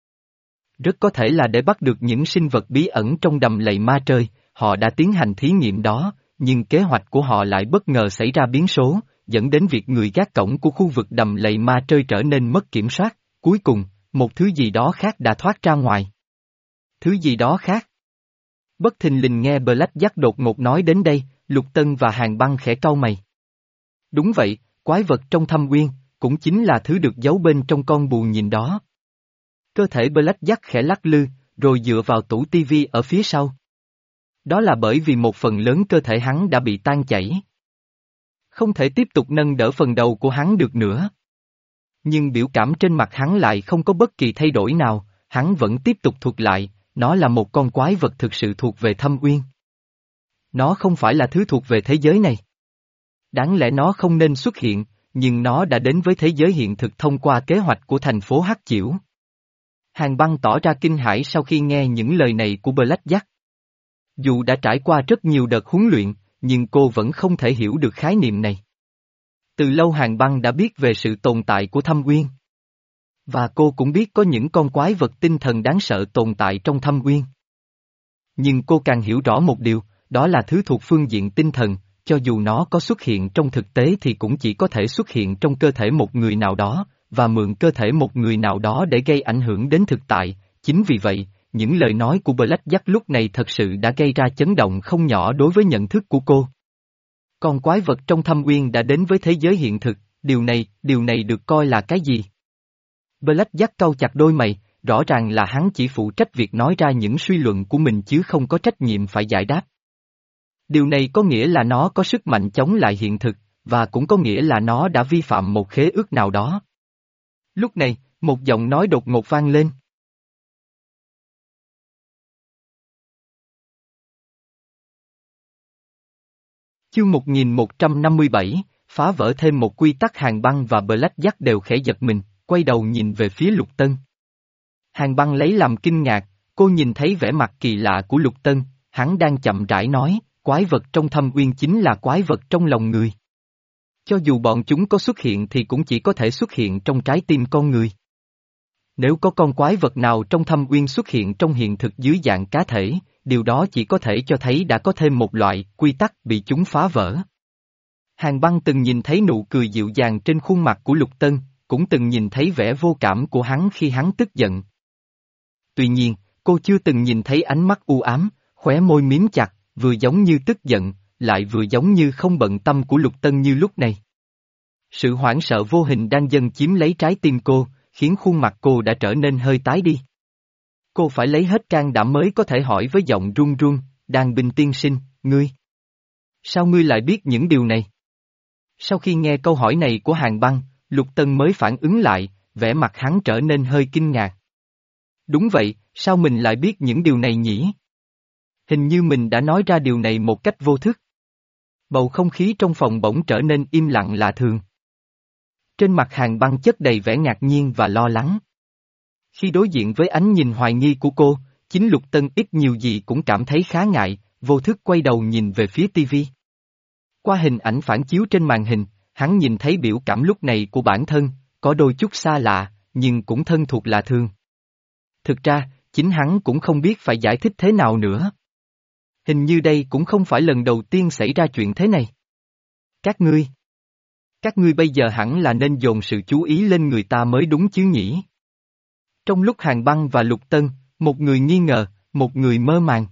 Rất có thể là để bắt được những sinh vật bí ẩn trong đầm lầy ma trời, họ đã tiến hành thí nghiệm đó, nhưng kế hoạch của họ lại bất ngờ xảy ra biến số, dẫn đến việc người gác cổng của khu vực đầm lầy ma trời trở nên mất kiểm soát, cuối cùng, một thứ gì đó khác đã thoát ra ngoài. Thứ gì đó khác? Bất thình lình nghe Black Jack đột ngột nói đến đây, Lục Tân và Hàn Băng khẽ cau mày. Đúng vậy, quái vật trong thâm uyên, cũng chính là thứ được giấu bên trong con bù nhìn đó. Cơ thể Black Jack khẽ lắc lư, rồi dựa vào tủ tivi ở phía sau. Đó là bởi vì một phần lớn cơ thể hắn đã bị tan chảy. Không thể tiếp tục nâng đỡ phần đầu của hắn được nữa. Nhưng biểu cảm trên mặt hắn lại không có bất kỳ thay đổi nào, hắn vẫn tiếp tục thuật lại, nó là một con quái vật thực sự thuộc về thâm uyên. Nó không phải là thứ thuộc về thế giới này. Đáng lẽ nó không nên xuất hiện, nhưng nó đã đến với thế giới hiện thực thông qua kế hoạch của thành phố Hắc Chiểu. Hàn Băng tỏ ra kinh hãi sau khi nghe những lời này của Black Jack. Dù đã trải qua rất nhiều đợt huấn luyện, nhưng cô vẫn không thể hiểu được khái niệm này. Từ lâu Hàn Băng đã biết về sự tồn tại của thâm uyên. Và cô cũng biết có những con quái vật tinh thần đáng sợ tồn tại trong thâm uyên. Nhưng cô càng hiểu rõ một điều, đó là thứ thuộc phương diện tinh thần, cho dù nó có xuất hiện trong thực tế thì cũng chỉ có thể xuất hiện trong cơ thể một người nào đó, và mượn cơ thể một người nào đó để gây ảnh hưởng đến thực tại. Chính vì vậy, những lời nói của Black Jack lúc này thật sự đã gây ra chấn động không nhỏ đối với nhận thức của cô. Con quái vật trong thâm uyên đã đến với thế giới hiện thực, điều này, điều này được coi là cái gì? Black Jack cau chặt đôi mày, rõ ràng là hắn chỉ phụ trách việc nói ra những suy luận của mình chứ không có trách nhiệm phải giải đáp. Điều này có nghĩa là nó có sức mạnh chống lại hiện thực, và cũng có nghĩa là nó đã vi phạm một khế ước nào đó. Lúc này, một giọng nói đột ngột vang lên. Chương một nghìn một trăm năm mươi bảy, phá vỡ thêm một quy tắc. Hàn Băng và Black Jack đều khẽ giật mình, quay đầu nhìn về phía Lục Tân. Hàn Băng lấy làm kinh ngạc, cô nhìn thấy vẻ mặt kỳ lạ của Lục Tân, hắn đang chậm rãi nói, quái vật trong thâm uyên chính là quái vật trong lòng người. Cho dù bọn chúng có xuất hiện thì cũng chỉ có thể xuất hiện trong trái tim con người. Nếu có con quái vật nào trong thâm uyên xuất hiện trong hiện thực dưới dạng cá thể, điều đó chỉ có thể cho thấy đã có thêm một loại quy tắc bị chúng phá vỡ. Hàn Băng từng nhìn thấy nụ cười dịu dàng trên khuôn mặt của Lục Tân, cũng từng nhìn thấy vẻ vô cảm của hắn khi hắn tức giận. Tuy nhiên, cô chưa từng nhìn thấy ánh mắt u ám, khóe môi mím chặt, vừa giống như tức giận, lại vừa giống như không bận tâm của Lục Tân như lúc này. Sự hoảng sợ vô hình đang dần chiếm lấy trái tim cô, khiến khuôn mặt cô đã trở nên hơi tái đi. Cô phải lấy hết can đảm mới có thể hỏi với giọng run run, Đan Binh tiên sinh, ngươi. Sao ngươi lại biết những điều này? Sau khi nghe câu hỏi này của Hàn Băng, Lục Tân mới phản ứng lại, vẻ mặt hắn trở nên hơi kinh ngạc. Đúng vậy, sao mình lại biết những điều này nhỉ? Hình như mình đã nói ra điều này một cách vô thức. Bầu không khí trong phòng bỗng trở nên im lặng lạ thường. Trên mặt Hàn Băng chất đầy vẻ ngạc nhiên và lo lắng. Khi đối diện với ánh nhìn hoài nghi của cô, chính Lục Tân ít nhiều gì cũng cảm thấy khá ngại, vô thức quay đầu nhìn về phía tivi. Qua hình ảnh phản chiếu trên màn hình, hắn nhìn thấy biểu cảm lúc này của bản thân, có đôi chút xa lạ, nhưng cũng thân thuộc lạ thường. Thực ra, chính hắn cũng không biết phải giải thích thế nào nữa. Hình như đây cũng không phải lần đầu tiên xảy ra chuyện thế này. Các ngươi. Các ngươi bây giờ hẳn là nên dồn sự chú ý lên người ta mới đúng chứ nhỉ? Trong lúc Hàn Băng và Lục Tân, một người nghi ngờ, một người mơ màng.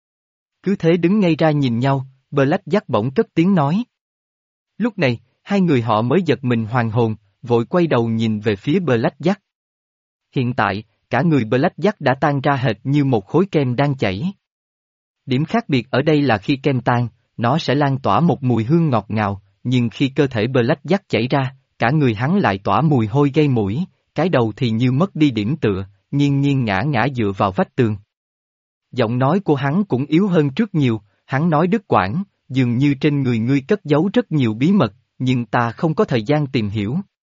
Cứ thế đứng ngay ra nhìn nhau, Black Jack bỗng cất tiếng nói. Lúc này, hai người họ mới giật mình hoàn hồn, vội quay đầu nhìn về phía Black Jack. Hiện tại, cả người Black Jack đã tan ra hệt như một khối kem đang chảy. Điểm khác biệt ở đây là khi kem tan, nó sẽ lan tỏa một mùi hương ngọt ngào, nhưng khi cơ thể Black Jack chảy ra, cả người hắn lại tỏa mùi hôi gây mũi, cái đầu thì như mất đi điểm tựa, nghiêng nghiêng ngã ngã dựa vào vách tường. Giọng nói của hắn cũng yếu hơn trước nhiều, hắn nói đứt quãng, dường như trên người ngươi cất giấu rất nhiều bí mật, nhưng ta không có thời gian tìm hiểu.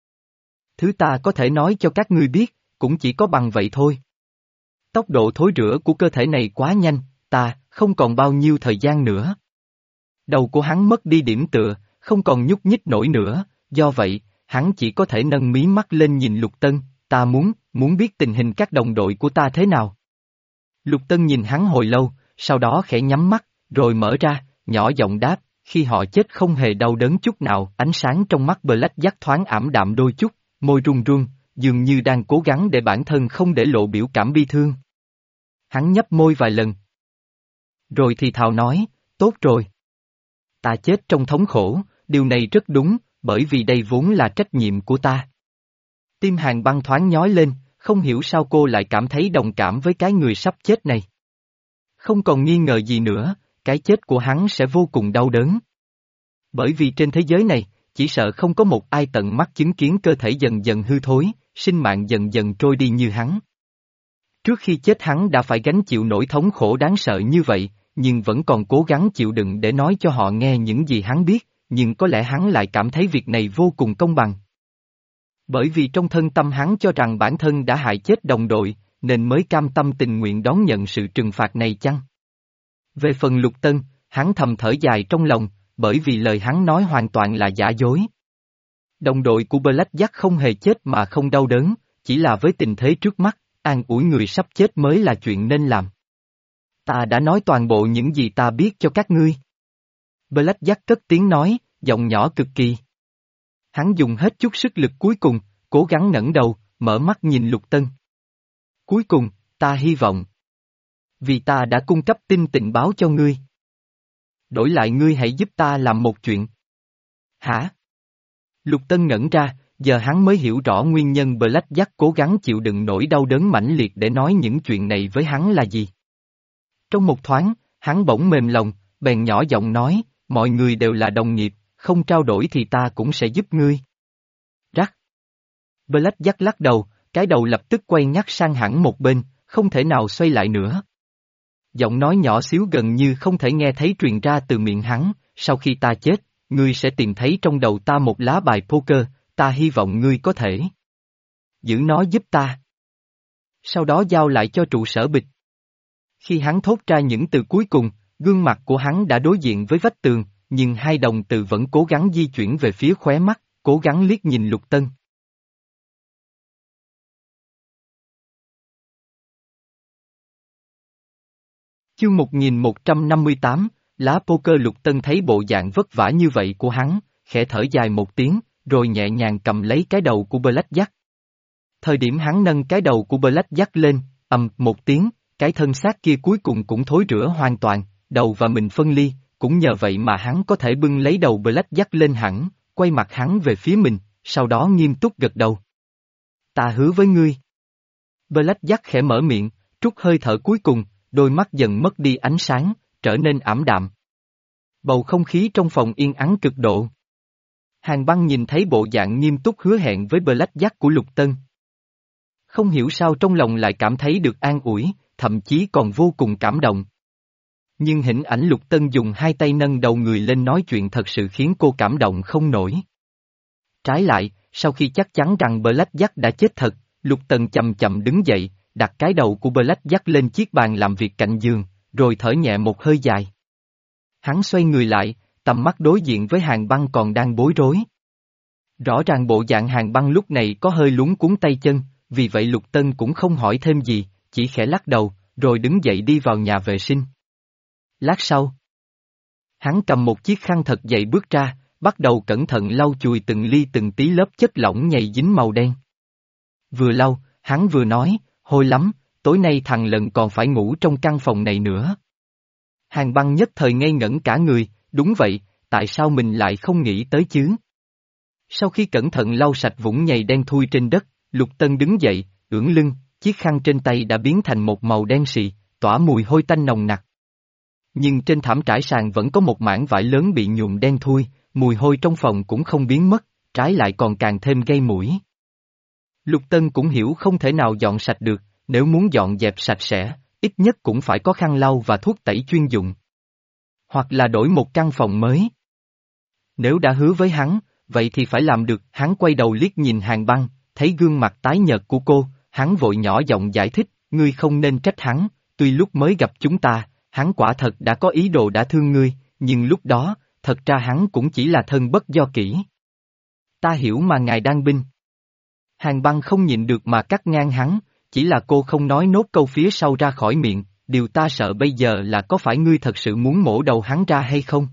Thứ ta có thể nói cho các ngươi biết, cũng chỉ có bằng vậy thôi. Tốc độ thối rữa của cơ thể này quá nhanh, ta không còn bao nhiêu thời gian nữa. Đầu của hắn mất đi điểm tựa, không còn nhúc nhích nổi nữa, do vậy, hắn chỉ có thể nâng mí mắt lên nhìn Lục Tân, ta muốn, muốn biết tình hình các đồng đội của ta thế nào. Lục Tân nhìn hắn hồi lâu, sau đó khẽ nhắm mắt, rồi mở ra, nhỏ giọng đáp, khi họ chết không hề đau đớn chút nào. Ánh sáng trong mắt Black Jack thoáng ảm đạm đôi chút, môi run run, dường như đang cố gắng để bản thân không để lộ biểu cảm bi thương. Hắn nhấp môi vài lần. Rồi thì thào nói, tốt rồi. Ta chết trong thống khổ, điều này rất đúng, bởi vì đây vốn là trách nhiệm của ta. Tim Hàn Băng thoáng nhói lên, không hiểu sao cô lại cảm thấy đồng cảm với cái người sắp chết này. Không còn nghi ngờ gì nữa, cái chết của hắn sẽ vô cùng đau đớn. Bởi vì trên thế giới này, chỉ sợ không có một ai tận mắt chứng kiến cơ thể dần dần hư thối, sinh mạng dần dần trôi đi như hắn. Trước khi chết hắn đã phải gánh chịu nỗi thống khổ đáng sợ như vậy, nhưng vẫn còn cố gắng chịu đựng để nói cho họ nghe những gì hắn biết, nhưng có lẽ hắn lại cảm thấy việc này vô cùng công bằng. Bởi vì trong thân tâm hắn cho rằng bản thân đã hại chết đồng đội, nên mới cam tâm tình nguyện đón nhận sự trừng phạt này chăng? Về phần Lục Tân, hắn thầm thở dài trong lòng, bởi vì lời hắn nói hoàn toàn là giả dối. Đồng đội của Blackjack không hề chết mà không đau đớn, chỉ là với tình thế trước mắt, an ủi người sắp chết mới là chuyện nên làm. Ta đã nói toàn bộ những gì ta biết cho các ngươi. Blackjack cất tiếng nói, giọng nhỏ cực kỳ. Hắn dùng hết chút sức lực cuối cùng, cố gắng ngẩng đầu, mở mắt nhìn Lục Tân. Cuối cùng, ta hy vọng. Vì ta đã cung cấp tin tình báo cho ngươi. Đổi lại ngươi hãy giúp ta làm một chuyện. Hả? Lục Tân ngẩn ra, giờ hắn mới hiểu rõ nguyên nhân Blackjack cố gắng chịu đựng nỗi đau đớn mãnh liệt để nói những chuyện này với hắn là gì. Trong một thoáng, hắn bỗng mềm lòng, bèn nhỏ giọng nói, mọi người đều là đồng nghiệp, không trao đổi thì ta cũng sẽ giúp ngươi. Rắc. Blackjack lắc đầu, cái đầu lập tức quay ngắt sang hẳn một bên, không thể nào xoay lại nữa. Giọng nói nhỏ xíu gần như không thể nghe thấy truyền ra từ miệng hắn, sau khi ta chết, ngươi sẽ tìm thấy trong đầu ta một lá bài poker, ta hy vọng ngươi có thể giữ nó giúp ta. Sau đó giao lại cho trụ sở bịch. Khi hắn thốt ra những từ cuối cùng, gương mặt của hắn đã đối diện với vách tường, nhưng hai đồng từ vẫn cố gắng di chuyển về phía khóe mắt, cố gắng liếc nhìn Lục Tân. Chương một nghìn một trăm năm mươi tám, lá poker. Lục Tân thấy bộ dạng vất vả như vậy của hắn, khẽ thở dài một tiếng, rồi nhẹ nhàng cầm lấy cái đầu của Blackjack. Thời điểm hắn nâng cái đầu của Blackjack lên, ầm một tiếng, cái thân xác kia cuối cùng cũng thối rữa hoàn toàn, đầu và mình phân ly, cũng nhờ vậy mà hắn có thể bưng lấy đầu Blackjack lên hẳn, quay mặt hắn về phía mình, sau đó nghiêm túc gật đầu. Ta hứa với ngươi. Blackjack khẽ mở miệng, trút hơi thở cuối cùng, đôi mắt dần mất đi ánh sáng, trở nên ảm đạm. Bầu không khí trong phòng yên ắng cực độ. Hàn Băng nhìn thấy bộ dạng nghiêm túc hứa hẹn với Blackjack của Lục Tân. Không hiểu sao trong lòng lại cảm thấy được an ủi, thậm chí còn vô cùng cảm động. Nhưng hình ảnh Lục Tân dùng hai tay nâng đầu người lên nói chuyện thật sự khiến cô cảm động không nổi. Trái lại, sau khi chắc chắn rằng Blackjack đã chết thật, Lục Tân chậm chậm đứng dậy, đặt cái đầu của Blackjack lên chiếc bàn làm việc cạnh giường, rồi thở nhẹ một hơi dài. Hắn xoay người lại, tầm mắt đối diện với Hàn Băng còn đang bối rối. Rõ ràng bộ dạng Hàn Băng lúc này có hơi luống cuống tay chân, vì vậy Lục Tân cũng không hỏi thêm gì, chỉ khẽ lắc đầu, rồi đứng dậy đi vào nhà vệ sinh. Lát sau, hắn cầm một chiếc khăn thật dày bước ra, bắt đầu cẩn thận lau chùi từng ly từng tí lớp chất lỏng nhầy dính màu đen. Vừa lau, hắn vừa nói, hôi lắm, tối nay thằng Lận còn phải ngủ trong căn phòng này nữa. Hàn Băng nhất thời ngây ngẩn cả người, đúng vậy, tại sao mình lại không nghĩ tới chứ? Sau khi cẩn thận lau sạch vũng nhầy đen thui trên đất, Lục Tân đứng dậy, ưỡn lưng, chiếc khăn trên tay đã biến thành một màu đen xì, tỏa mùi hôi tanh nồng nặc. Nhưng trên thảm trải sàn vẫn có một mảng vải lớn bị nhuộm đen thui, mùi hôi trong phòng cũng không biến mất, trái lại còn càng thêm gây mũi. Lục Tân cũng hiểu không thể nào dọn sạch được, nếu muốn dọn dẹp sạch sẽ, ít nhất cũng phải có khăn lau và thuốc tẩy chuyên dụng. Hoặc là đổi một căn phòng mới. Nếu đã hứa với hắn, vậy thì phải làm được. Hắn quay đầu liếc nhìn Hàn Băng, thấy gương mặt tái nhợt của cô, hắn vội nhỏ giọng giải thích, ngươi không nên trách hắn, tuy lúc mới gặp chúng ta, hắn quả thật đã có ý đồ đã thương ngươi, nhưng lúc đó, thật ra hắn cũng chỉ là thân bất do kỹ. Ta hiểu mà ngài đang binh. Hàn Băng không nhịn được mà cắt ngang hắn, chỉ là cô không nói nốt câu phía sau ra khỏi miệng, điều ta sợ bây giờ là có phải ngươi thật sự muốn mổ đầu hắn ra hay không?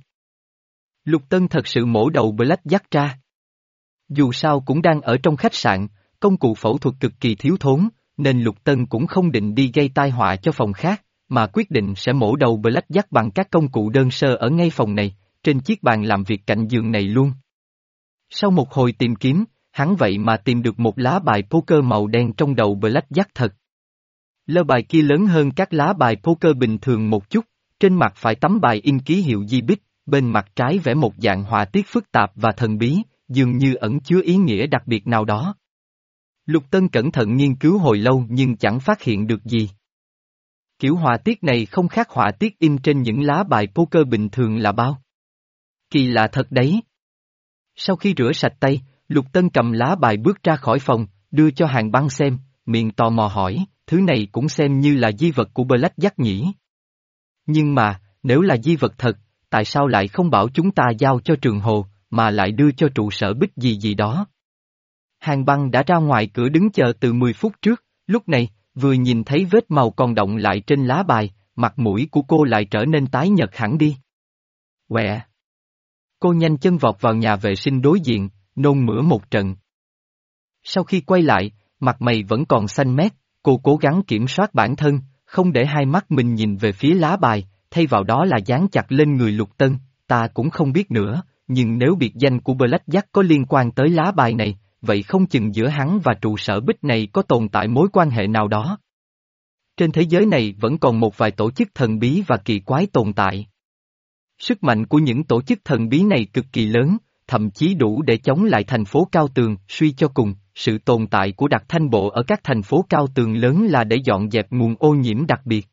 Lục Tân thật sự mổ đầu Blackjack ra. Dù sao cũng đang ở trong khách sạn, công cụ phẫu thuật cực kỳ thiếu thốn, nên Lục Tân cũng không định đi gây tai họa cho phòng khác, mà quyết định sẽ mổ đầu Blackjack bằng các công cụ đơn sơ ở ngay phòng này, trên chiếc bàn làm việc cạnh giường này luôn. Sau một hồi tìm kiếm, hắn vậy mà tìm được một lá bài poker màu đen trong đầu Blackjack thật. Lơ bài kia lớn hơn các lá bài poker bình thường một chút, trên mặt phải tấm bài in ký hiệu di bích, bên mặt trái vẽ một dạng họa tiết phức tạp và thần bí, dường như ẩn chứa ý nghĩa đặc biệt nào đó. Lục Tân cẩn thận nghiên cứu hồi lâu nhưng chẳng phát hiện được gì. Kiểu họa tiết này không khác họa tiết in trên những lá bài poker bình thường là bao. Kỳ lạ thật đấy. Sau khi rửa sạch tay, Lục Tân cầm lá bài bước ra khỏi phòng, đưa cho Hàn Băng xem, miệng tò mò hỏi, thứ này cũng xem như là di vật của Blackjack nhỉ? Nhưng mà, nếu là di vật thật, tại sao lại không bảo chúng ta giao cho Trường Hồ, mà lại đưa cho trụ sở Bích gì gì đó? Hàn Băng đã ra ngoài cửa đứng chờ từ mười phút trước, lúc này, vừa nhìn thấy vết màu còn đọng lại trên lá bài, mặt mũi của cô lại trở nên tái nhợt hẳn đi. Quẹ! Cô nhanh chân vọt vào nhà vệ sinh đối diện, nôn mửa một trận. Sau khi quay lại, mặt mày vẫn còn xanh mét, cô cố gắng kiểm soát bản thân, không để hai mắt mình nhìn về phía lá bài, thay vào đó là dán chặt lên người Lục Tân, ta cũng không biết nữa, nhưng nếu biệt danh của Blackjack có liên quan tới lá bài này, vậy không chừng giữa hắn và trụ sở Bích này có tồn tại mối quan hệ nào đó. Trên thế giới này vẫn còn một vài tổ chức thần bí và kỳ quái tồn tại. Sức mạnh của những tổ chức thần bí này cực kỳ lớn, thậm chí đủ để chống lại thành phố Cao Tường, suy cho cùng, sự tồn tại của đặc thanh bộ ở các thành phố cao tường lớn là để dọn dẹp nguồn ô nhiễm đặc biệt.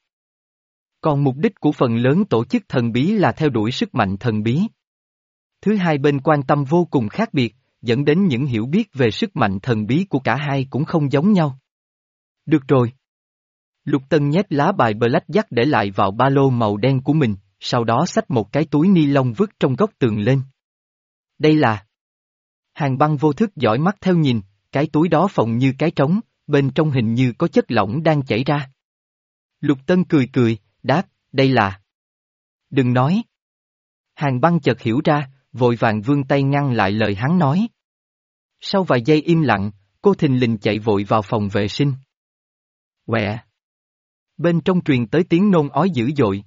Còn mục đích của phần lớn tổ chức thần bí là theo đuổi sức mạnh thần bí. Thứ hai bên quan tâm vô cùng khác biệt, dẫn đến những hiểu biết về sức mạnh thần bí của cả hai cũng không giống nhau. Được rồi. Lục Tân nhét lá bài Blackjack để lại vào ba lô màu đen của mình, sau đó xách một cái túi ni lông vứt trong góc tường lên. Đây là... Hàn Băng vô thức dõi mắt theo nhìn, cái túi đó phồng như cái trống, bên trong hình như có chất lỏng đang chảy ra. Lục Tân cười cười, đáp, đây là... Đừng nói. Hàn Băng chợt hiểu ra, vội vàng vươn tay ngăn lại lời hắn nói. Sau vài giây im lặng, cô thình lình chạy vội vào phòng vệ sinh. Quẹ! Bên trong truyền tới tiếng nôn ói dữ dội.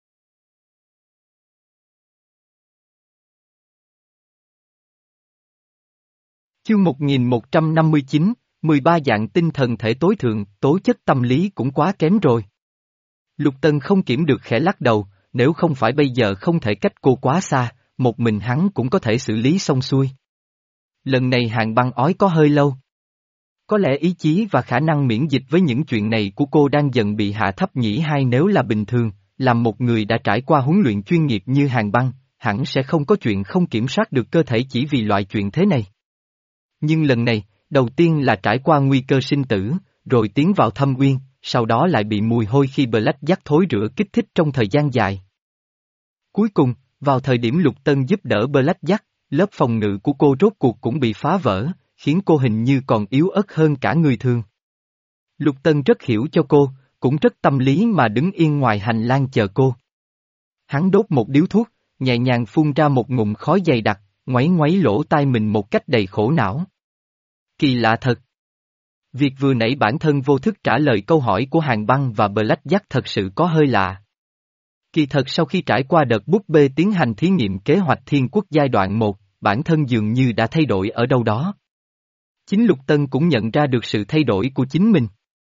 Chương một nghìn một trăm năm mươi chín, mười ba dạng tinh thần thể tối thượng, tố chất tâm lý cũng quá kém rồi. Lục Tân không kiểm được khẽ lắc đầu, nếu không phải bây giờ không thể cách cô quá xa, một mình hắn cũng có thể xử lý xong xuôi. Lần này Hàn Băng ói có hơi lâu. Có lẽ ý chí và khả năng miễn dịch với những chuyện này của cô đang dần bị hạ thấp nhỉ, hay nếu là bình thường, làm một người đã trải qua huấn luyện chuyên nghiệp như Hàn Băng, hẳn sẽ không có chuyện không kiểm soát được cơ thể chỉ vì loại chuyện thế này. Nhưng lần này, đầu tiên là trải qua nguy cơ sinh tử, rồi tiến vào thâm uyên, sau đó lại bị mùi hôi khi Blackjack thối rữa kích thích trong thời gian dài. Cuối cùng, vào thời điểm Lục Tân giúp đỡ Blackjack, lớp phòng ngự của cô rốt cuộc cũng bị phá vỡ, khiến cô hình như còn yếu ớt hơn cả người thường. Lục Tân rất hiểu cho cô, cũng rất tâm lý mà đứng yên ngoài hành lang chờ cô. Hắn đốt một điếu thuốc, nhẹ nhàng phun ra một ngụm khói dày đặc, ngoáy ngoáy lỗ tai mình một cách đầy khổ não. Kỳ lạ thật. Việc vừa nãy bản thân vô thức trả lời câu hỏi của Hàn Băng và Blackjack thật sự có hơi lạ. Kỳ thật sau khi trải qua đợt búp bê tiến hành thí nghiệm kế hoạch thiên quốc giai đoạn một, bản thân dường như đã thay đổi ở đâu đó. Chính Lục Tân cũng nhận ra được sự thay đổi của chính mình.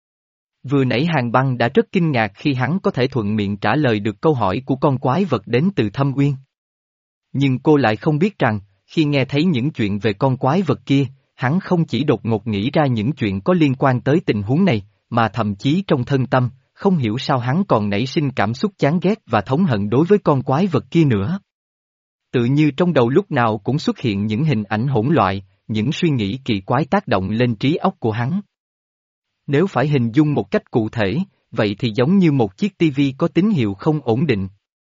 Vừa nãy Hàn Băng đã rất kinh ngạc khi hắn có thể thuận miệng trả lời được câu hỏi của con quái vật đến từ Thâm Uyên. Nhưng cô lại không biết rằng, khi nghe thấy những chuyện về con quái vật kia, hắn không chỉ đột ngột nghĩ ra những chuyện có liên quan tới tình huống này, mà thậm chí trong thân tâm, không hiểu sao hắn còn nảy sinh cảm xúc chán ghét và thống hận đối với con quái vật kia nữa. Tự như trong đầu lúc nào cũng xuất hiện những hình ảnh hỗn loạn, những suy nghĩ kỳ quái tác động lên trí óc của hắn. Nếu phải hình dung một cách cụ thể, vậy thì giống như một chiếc tivi có tín hiệu không ổn định.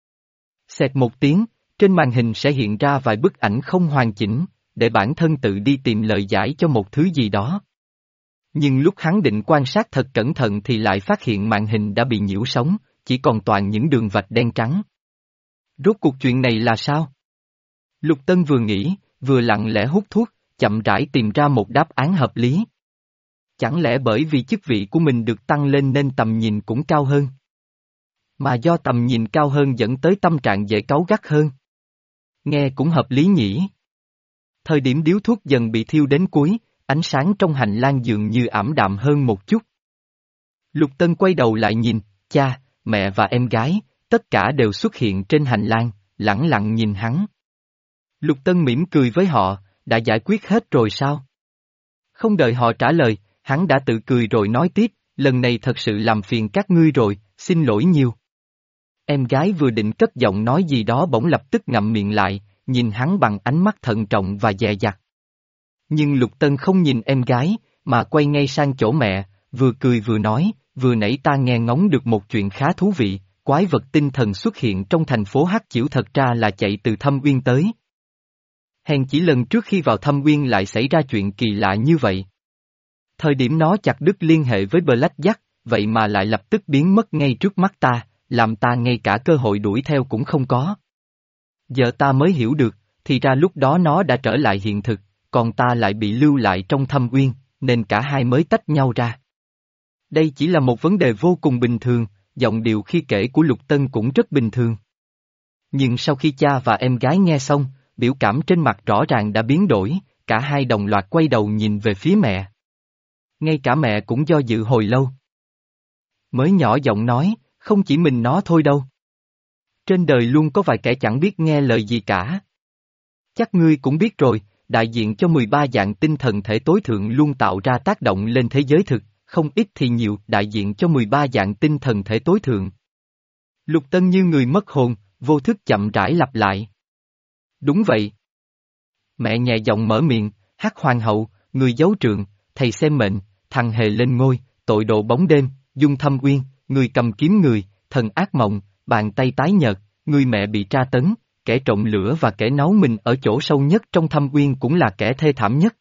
Xẹt một tiếng, trên màn hình sẽ hiện ra vài bức ảnh không hoàn chỉnh, để bản thân tự đi tìm lời giải cho một thứ gì đó. Nhưng lúc hắn định quan sát thật cẩn thận thì lại phát hiện màn hình đã bị nhiễu sóng, chỉ còn toàn những đường vạch đen trắng. Rốt cuộc chuyện này là sao? Lục Tân vừa nghĩ, vừa lặng lẽ hút thuốc, chậm rãi tìm ra một đáp án hợp lý. Chẳng lẽ bởi vì chức vị của mình được tăng lên nên tầm nhìn cũng cao hơn? mà do tầm nhìn cao hơn dẫn tới tâm trạng dễ cáu gắt hơn. Nghe cũng hợp lý nhỉ. Thời điểm điếu thuốc dần bị thiêu đến cuối, ánh sáng trong hành lang dường như ảm đạm hơn một chút. Lục Tân quay đầu lại nhìn, cha, mẹ và em gái, tất cả đều xuất hiện trên hành lang, lẳng lặng nhìn hắn. Lục Tân mỉm cười với họ, đã giải quyết hết rồi sao? Không đợi họ trả lời, hắn đã tự cười rồi nói tiếp, lần này thật sự làm phiền các ngươi rồi, xin lỗi nhiều. Em gái vừa định cất giọng nói gì đó bỗng lập tức ngậm miệng lại, nhìn hắn bằng ánh mắt thận trọng và dè dặt. Nhưng Lục Tân không nhìn em gái, mà quay ngay sang chỗ mẹ, vừa cười vừa nói, vừa nãy ta nghe ngóng được một chuyện khá thú vị, quái vật tinh thần xuất hiện trong thành phố Hắc Chiểu thật ra là chạy từ Thâm Uyên tới. Hèn chỉ lần trước khi vào Thâm Uyên lại xảy ra chuyện kỳ lạ như vậy. Thời điểm nó chặt đứt liên hệ với Black Jack, vậy mà lại lập tức biến mất ngay trước mắt ta, làm ta ngay cả cơ hội đuổi theo cũng không có. Giờ ta mới hiểu được, thì ra lúc đó nó đã trở lại hiện thực, còn ta lại bị lưu lại trong Thâm Uyên, nên cả hai mới tách nhau ra. Đây chỉ là một vấn đề vô cùng bình thường, giọng điệu khi kể của Lục Tân cũng rất bình thường. Nhưng sau khi cha và em gái nghe xong, biểu cảm trên mặt rõ ràng đã biến đổi, cả hai đồng loạt quay đầu nhìn về phía mẹ. Ngay cả mẹ cũng do dự hồi lâu. Mới nhỏ giọng nói, không chỉ mình nó thôi đâu. Trên đời luôn có vài kẻ chẳng biết nghe lời gì cả. Chắc ngươi cũng biết rồi, đại diện cho mười ba dạng tinh thần thể tối thượng luôn tạo ra tác động lên thế giới thực, không ít thì nhiều, đại diện cho mười ba dạng tinh thần thể tối thượng. Lục Tân như người mất hồn, vô thức chậm rãi lặp lại. Đúng vậy. Mẹ nhẹ giọng mở miệng, Hắc Hoàng hậu, người giấu trượng, thầy xem mệnh, thằng hề lên ngôi, tội độ bóng đêm, dung thâm uyên, người cầm kiếm người, thần ác mộng, bàn tay tái nhợt, người mẹ bị tra tấn, kẻ trộm lửa và kẻ náu mình ở chỗ sâu nhất trong thâm uyên cũng là kẻ thê thảm nhất.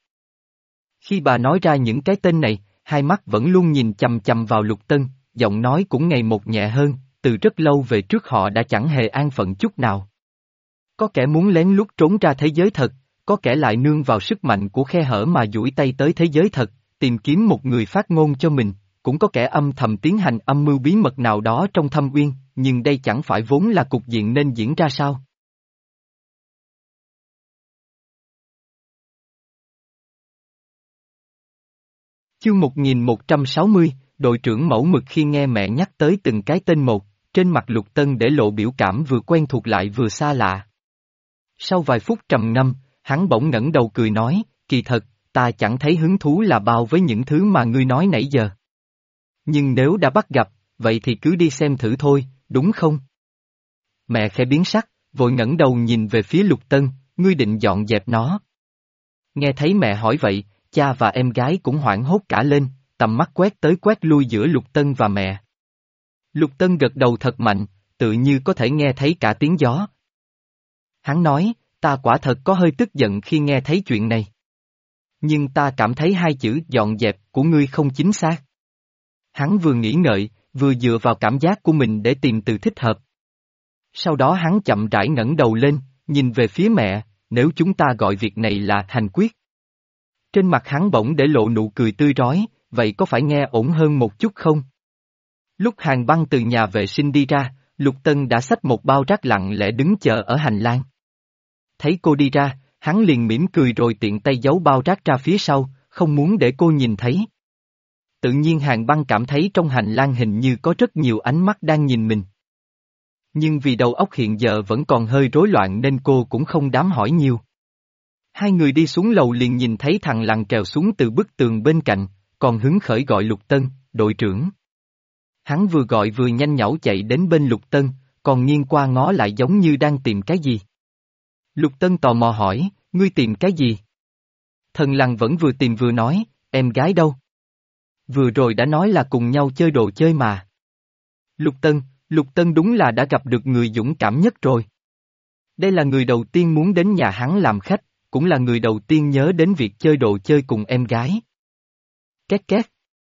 Khi bà nói ra những cái tên này, hai mắt vẫn luôn nhìn chằm chằm vào Lục Tân, giọng nói cũng ngày một nhẹ hơn, từ rất lâu về trước họ đã chẳng hề an phận chút nào. Có kẻ muốn lén lút trốn ra thế giới thật, có kẻ lại nương vào sức mạnh của khe hở mà duỗi tay tới thế giới thật, tìm kiếm một người phát ngôn cho mình, cũng có kẻ âm thầm tiến hành âm mưu bí mật nào đó trong thâm uyên, nhưng đây chẳng phải vốn là cục diện nên diễn ra sao? Chương một nghìn một trăm sáu mươi, đội trưởng mẫu mực khi nghe mẹ nhắc tới từng cái tên một, trên mặt Lục Tân để lộ biểu cảm vừa quen thuộc lại vừa xa lạ. Sau vài phút trầm ngâm, hắn bỗng ngẩng đầu cười nói, kỳ thật, ta chẳng thấy hứng thú là bao với những thứ mà ngươi nói nãy giờ. Nhưng nếu đã bắt gặp, vậy thì cứ đi xem thử thôi, đúng không? Mẹ khẽ biến sắc, vội ngẩng đầu nhìn về phía Lục Tân, ngươi định dọn dẹp nó. Nghe thấy mẹ hỏi vậy, cha và em gái cũng hoảng hốt cả lên, tầm mắt quét tới quét lui giữa Lục Tân và mẹ. Lục Tân gật đầu thật mạnh, tự như có thể nghe thấy cả tiếng gió. Hắn nói, ta quả thật có hơi tức giận khi nghe thấy chuyện này. Nhưng ta cảm thấy hai chữ dọn dẹp của ngươi không chính xác. Hắn vừa nghĩ ngợi, vừa dựa vào cảm giác của mình để tìm từ thích hợp. Sau đó hắn chậm rãi ngẩng đầu lên, nhìn về phía mẹ, nếu chúng ta gọi việc này là hành quyết. Trên mặt hắn bỗng để lộ nụ cười tươi rói, vậy có phải nghe ổn hơn một chút không? Lúc Hàn Băng từ nhà vệ sinh đi ra, Lục Tân đã xách một bao rác lặng lẽ đứng chờ ở hành lang. Thấy cô đi ra, hắn liền mỉm cười rồi tiện tay giấu bao rác ra phía sau, không muốn để cô nhìn thấy. Tự nhiên Hàn Băng cảm thấy trong hành lang hình như có rất nhiều ánh mắt đang nhìn mình. Nhưng vì đầu óc hiện giờ vẫn còn hơi rối loạn nên cô cũng không dám hỏi nhiều. Hai người đi xuống lầu liền nhìn thấy thằng Lằn trèo xuống từ bức tường bên cạnh, còn hứng khởi gọi Lục Tân, đội trưởng. Hắn vừa gọi vừa nhanh nhảu chạy đến bên Lục Tân, còn nghiêng qua ngó lại giống như đang tìm cái gì. Lục Tân tò mò hỏi, ngươi tìm cái gì? Thần Lằn vẫn vừa tìm vừa nói, em gái đâu? Vừa rồi đã nói là cùng nhau chơi đồ chơi mà. Lục Tân, Lục Tân đúng là đã gặp được người dũng cảm nhất rồi. Đây là người đầu tiên muốn đến nhà hắn làm khách, cũng là người đầu tiên nhớ đến việc chơi đồ chơi cùng em gái. Két két.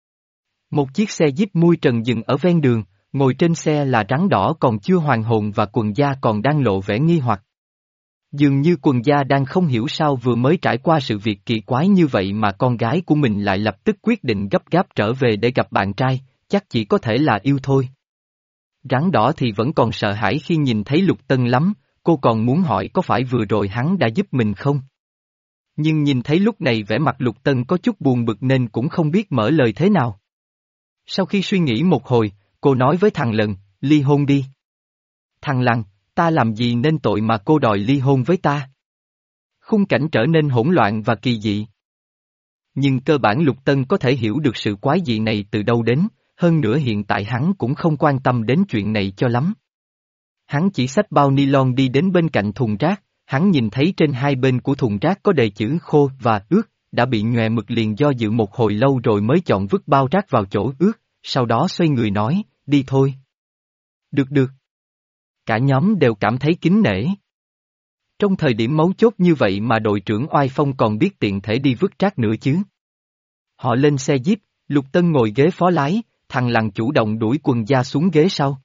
Một chiếc xe Jeep mui trần dừng ở ven đường, ngồi trên xe là rắn đỏ còn chưa hoàn hồn và quần da còn đang lộ vẻ nghi hoặc. Dường như quần da đang không hiểu sao vừa mới trải qua sự việc kỳ quái như vậy mà con gái của mình lại lập tức quyết định gấp gáp trở về để gặp bạn trai, chắc chỉ có thể là yêu thôi. Rắn đỏ thì vẫn còn sợ hãi khi nhìn thấy Lục Tân lắm, cô còn muốn hỏi có phải vừa rồi hắn đã giúp mình không? Nhưng nhìn thấy lúc này vẻ mặt Lục Tân có chút buồn bực nên cũng không biết mở lời thế nào. Sau khi suy nghĩ một hồi, cô nói với thằng Lần, ly hôn đi. Thằng Lăng, ta làm gì nên tội mà cô đòi ly hôn với ta? Khung cảnh trở nên hỗn loạn và kỳ dị. Nhưng cơ bản Lục Tân có thể hiểu được sự quái dị này từ đâu đến, hơn nữa hiện tại hắn cũng không quan tâm đến chuyện này cho lắm. Hắn chỉ xách bao ni-lon đi đến bên cạnh thùng rác, hắn nhìn thấy trên hai bên của thùng rác có đề chữ khô và ướt, đã bị nhòe mực liền do dự một hồi lâu rồi mới chọn vứt bao rác vào chỗ ướt, sau đó xoay người nói, đi thôi. Được được. Cả nhóm đều cảm thấy kính nể. Trong thời điểm mấu chốt như vậy mà đội trưởng Oai Phong còn biết tiện thể đi vứt rác nữa chứ. Họ lên xe Jeep, Lục Tân ngồi ghế phó lái, thằng Lăng chủ động đuổi Quần Gia xuống ghế sau.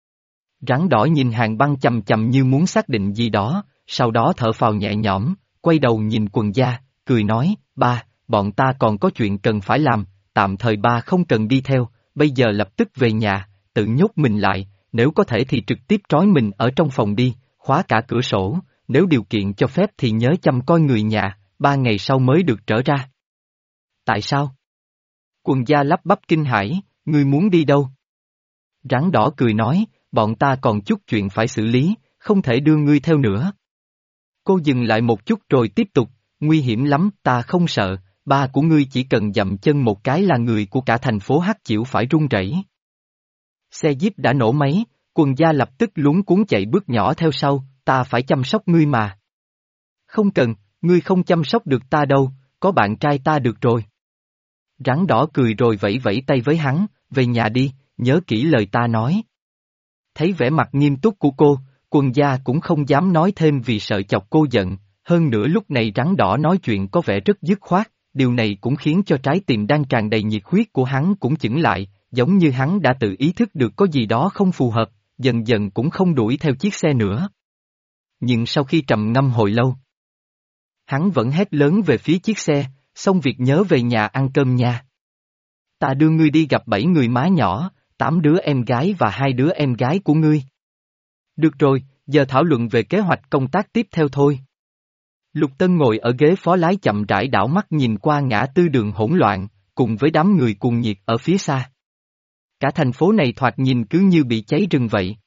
Rắn đỏ nhìn Hàng Băng chằm chằm như muốn xác định gì đó, sau đó thở phào nhẹ nhõm, quay đầu nhìn Quần Gia, cười nói, ba, bọn ta còn có chuyện cần phải làm, tạm thời ba không cần đi theo, bây giờ lập tức về nhà, tự nhốt mình lại, nếu có thể thì trực tiếp trói mình ở trong phòng đi, khóa cả cửa sổ, nếu điều kiện cho phép thì nhớ chăm coi người nhà, ba ngày sau mới được trở ra. Tại sao? Quần Gia lắp bắp kinh hãi, ngươi muốn đi đâu? Rắn đỏ cười nói, bọn ta còn chút chuyện phải xử lý, không thể đưa ngươi theo nữa. Cô dừng lại một chút rồi tiếp tục, nguy hiểm lắm, ta không sợ, ba của ngươi chỉ cần dậm chân một cái là người của cả thành phố Hắc Chiểu phải run rẩy. Xe Jeep đã nổ máy, Quần Gia lập tức luống cuống chạy bước nhỏ theo sau, ta phải chăm sóc ngươi mà. Không cần, ngươi không chăm sóc được ta đâu, có bạn trai ta được rồi. Rắn đỏ cười rồi vẫy vẫy tay với hắn, về nhà đi, nhớ kỹ lời ta nói. Thấy vẻ mặt nghiêm túc của cô, Quần Gia cũng không dám nói thêm vì sợ chọc cô giận, hơn nữa lúc này rắn đỏ nói chuyện có vẻ rất dứt khoát, điều này cũng khiến cho trái tim đang tràn đầy nhiệt huyết của hắn cũng chững lại, giống như hắn đã tự ý thức được có gì đó không phù hợp, dần dần cũng không đuổi theo chiếc xe nữa. Nhưng sau khi trầm ngâm hồi lâu, hắn vẫn hét lớn về phía chiếc xe, xong việc nhớ về nhà ăn cơm nha. Ta đưa ngươi đi gặp bảy người má nhỏ, tám đứa em gái và hai đứa em gái của ngươi. Được rồi, giờ thảo luận về kế hoạch công tác tiếp theo thôi. Lục Tân ngồi ở ghế phó lái chậm rãi đảo mắt nhìn qua ngã tư đường hỗn loạn, cùng với đám người cuồng nhiệt ở phía xa. Cả thành phố này thoạt nhìn cứ như bị cháy rừng vậy.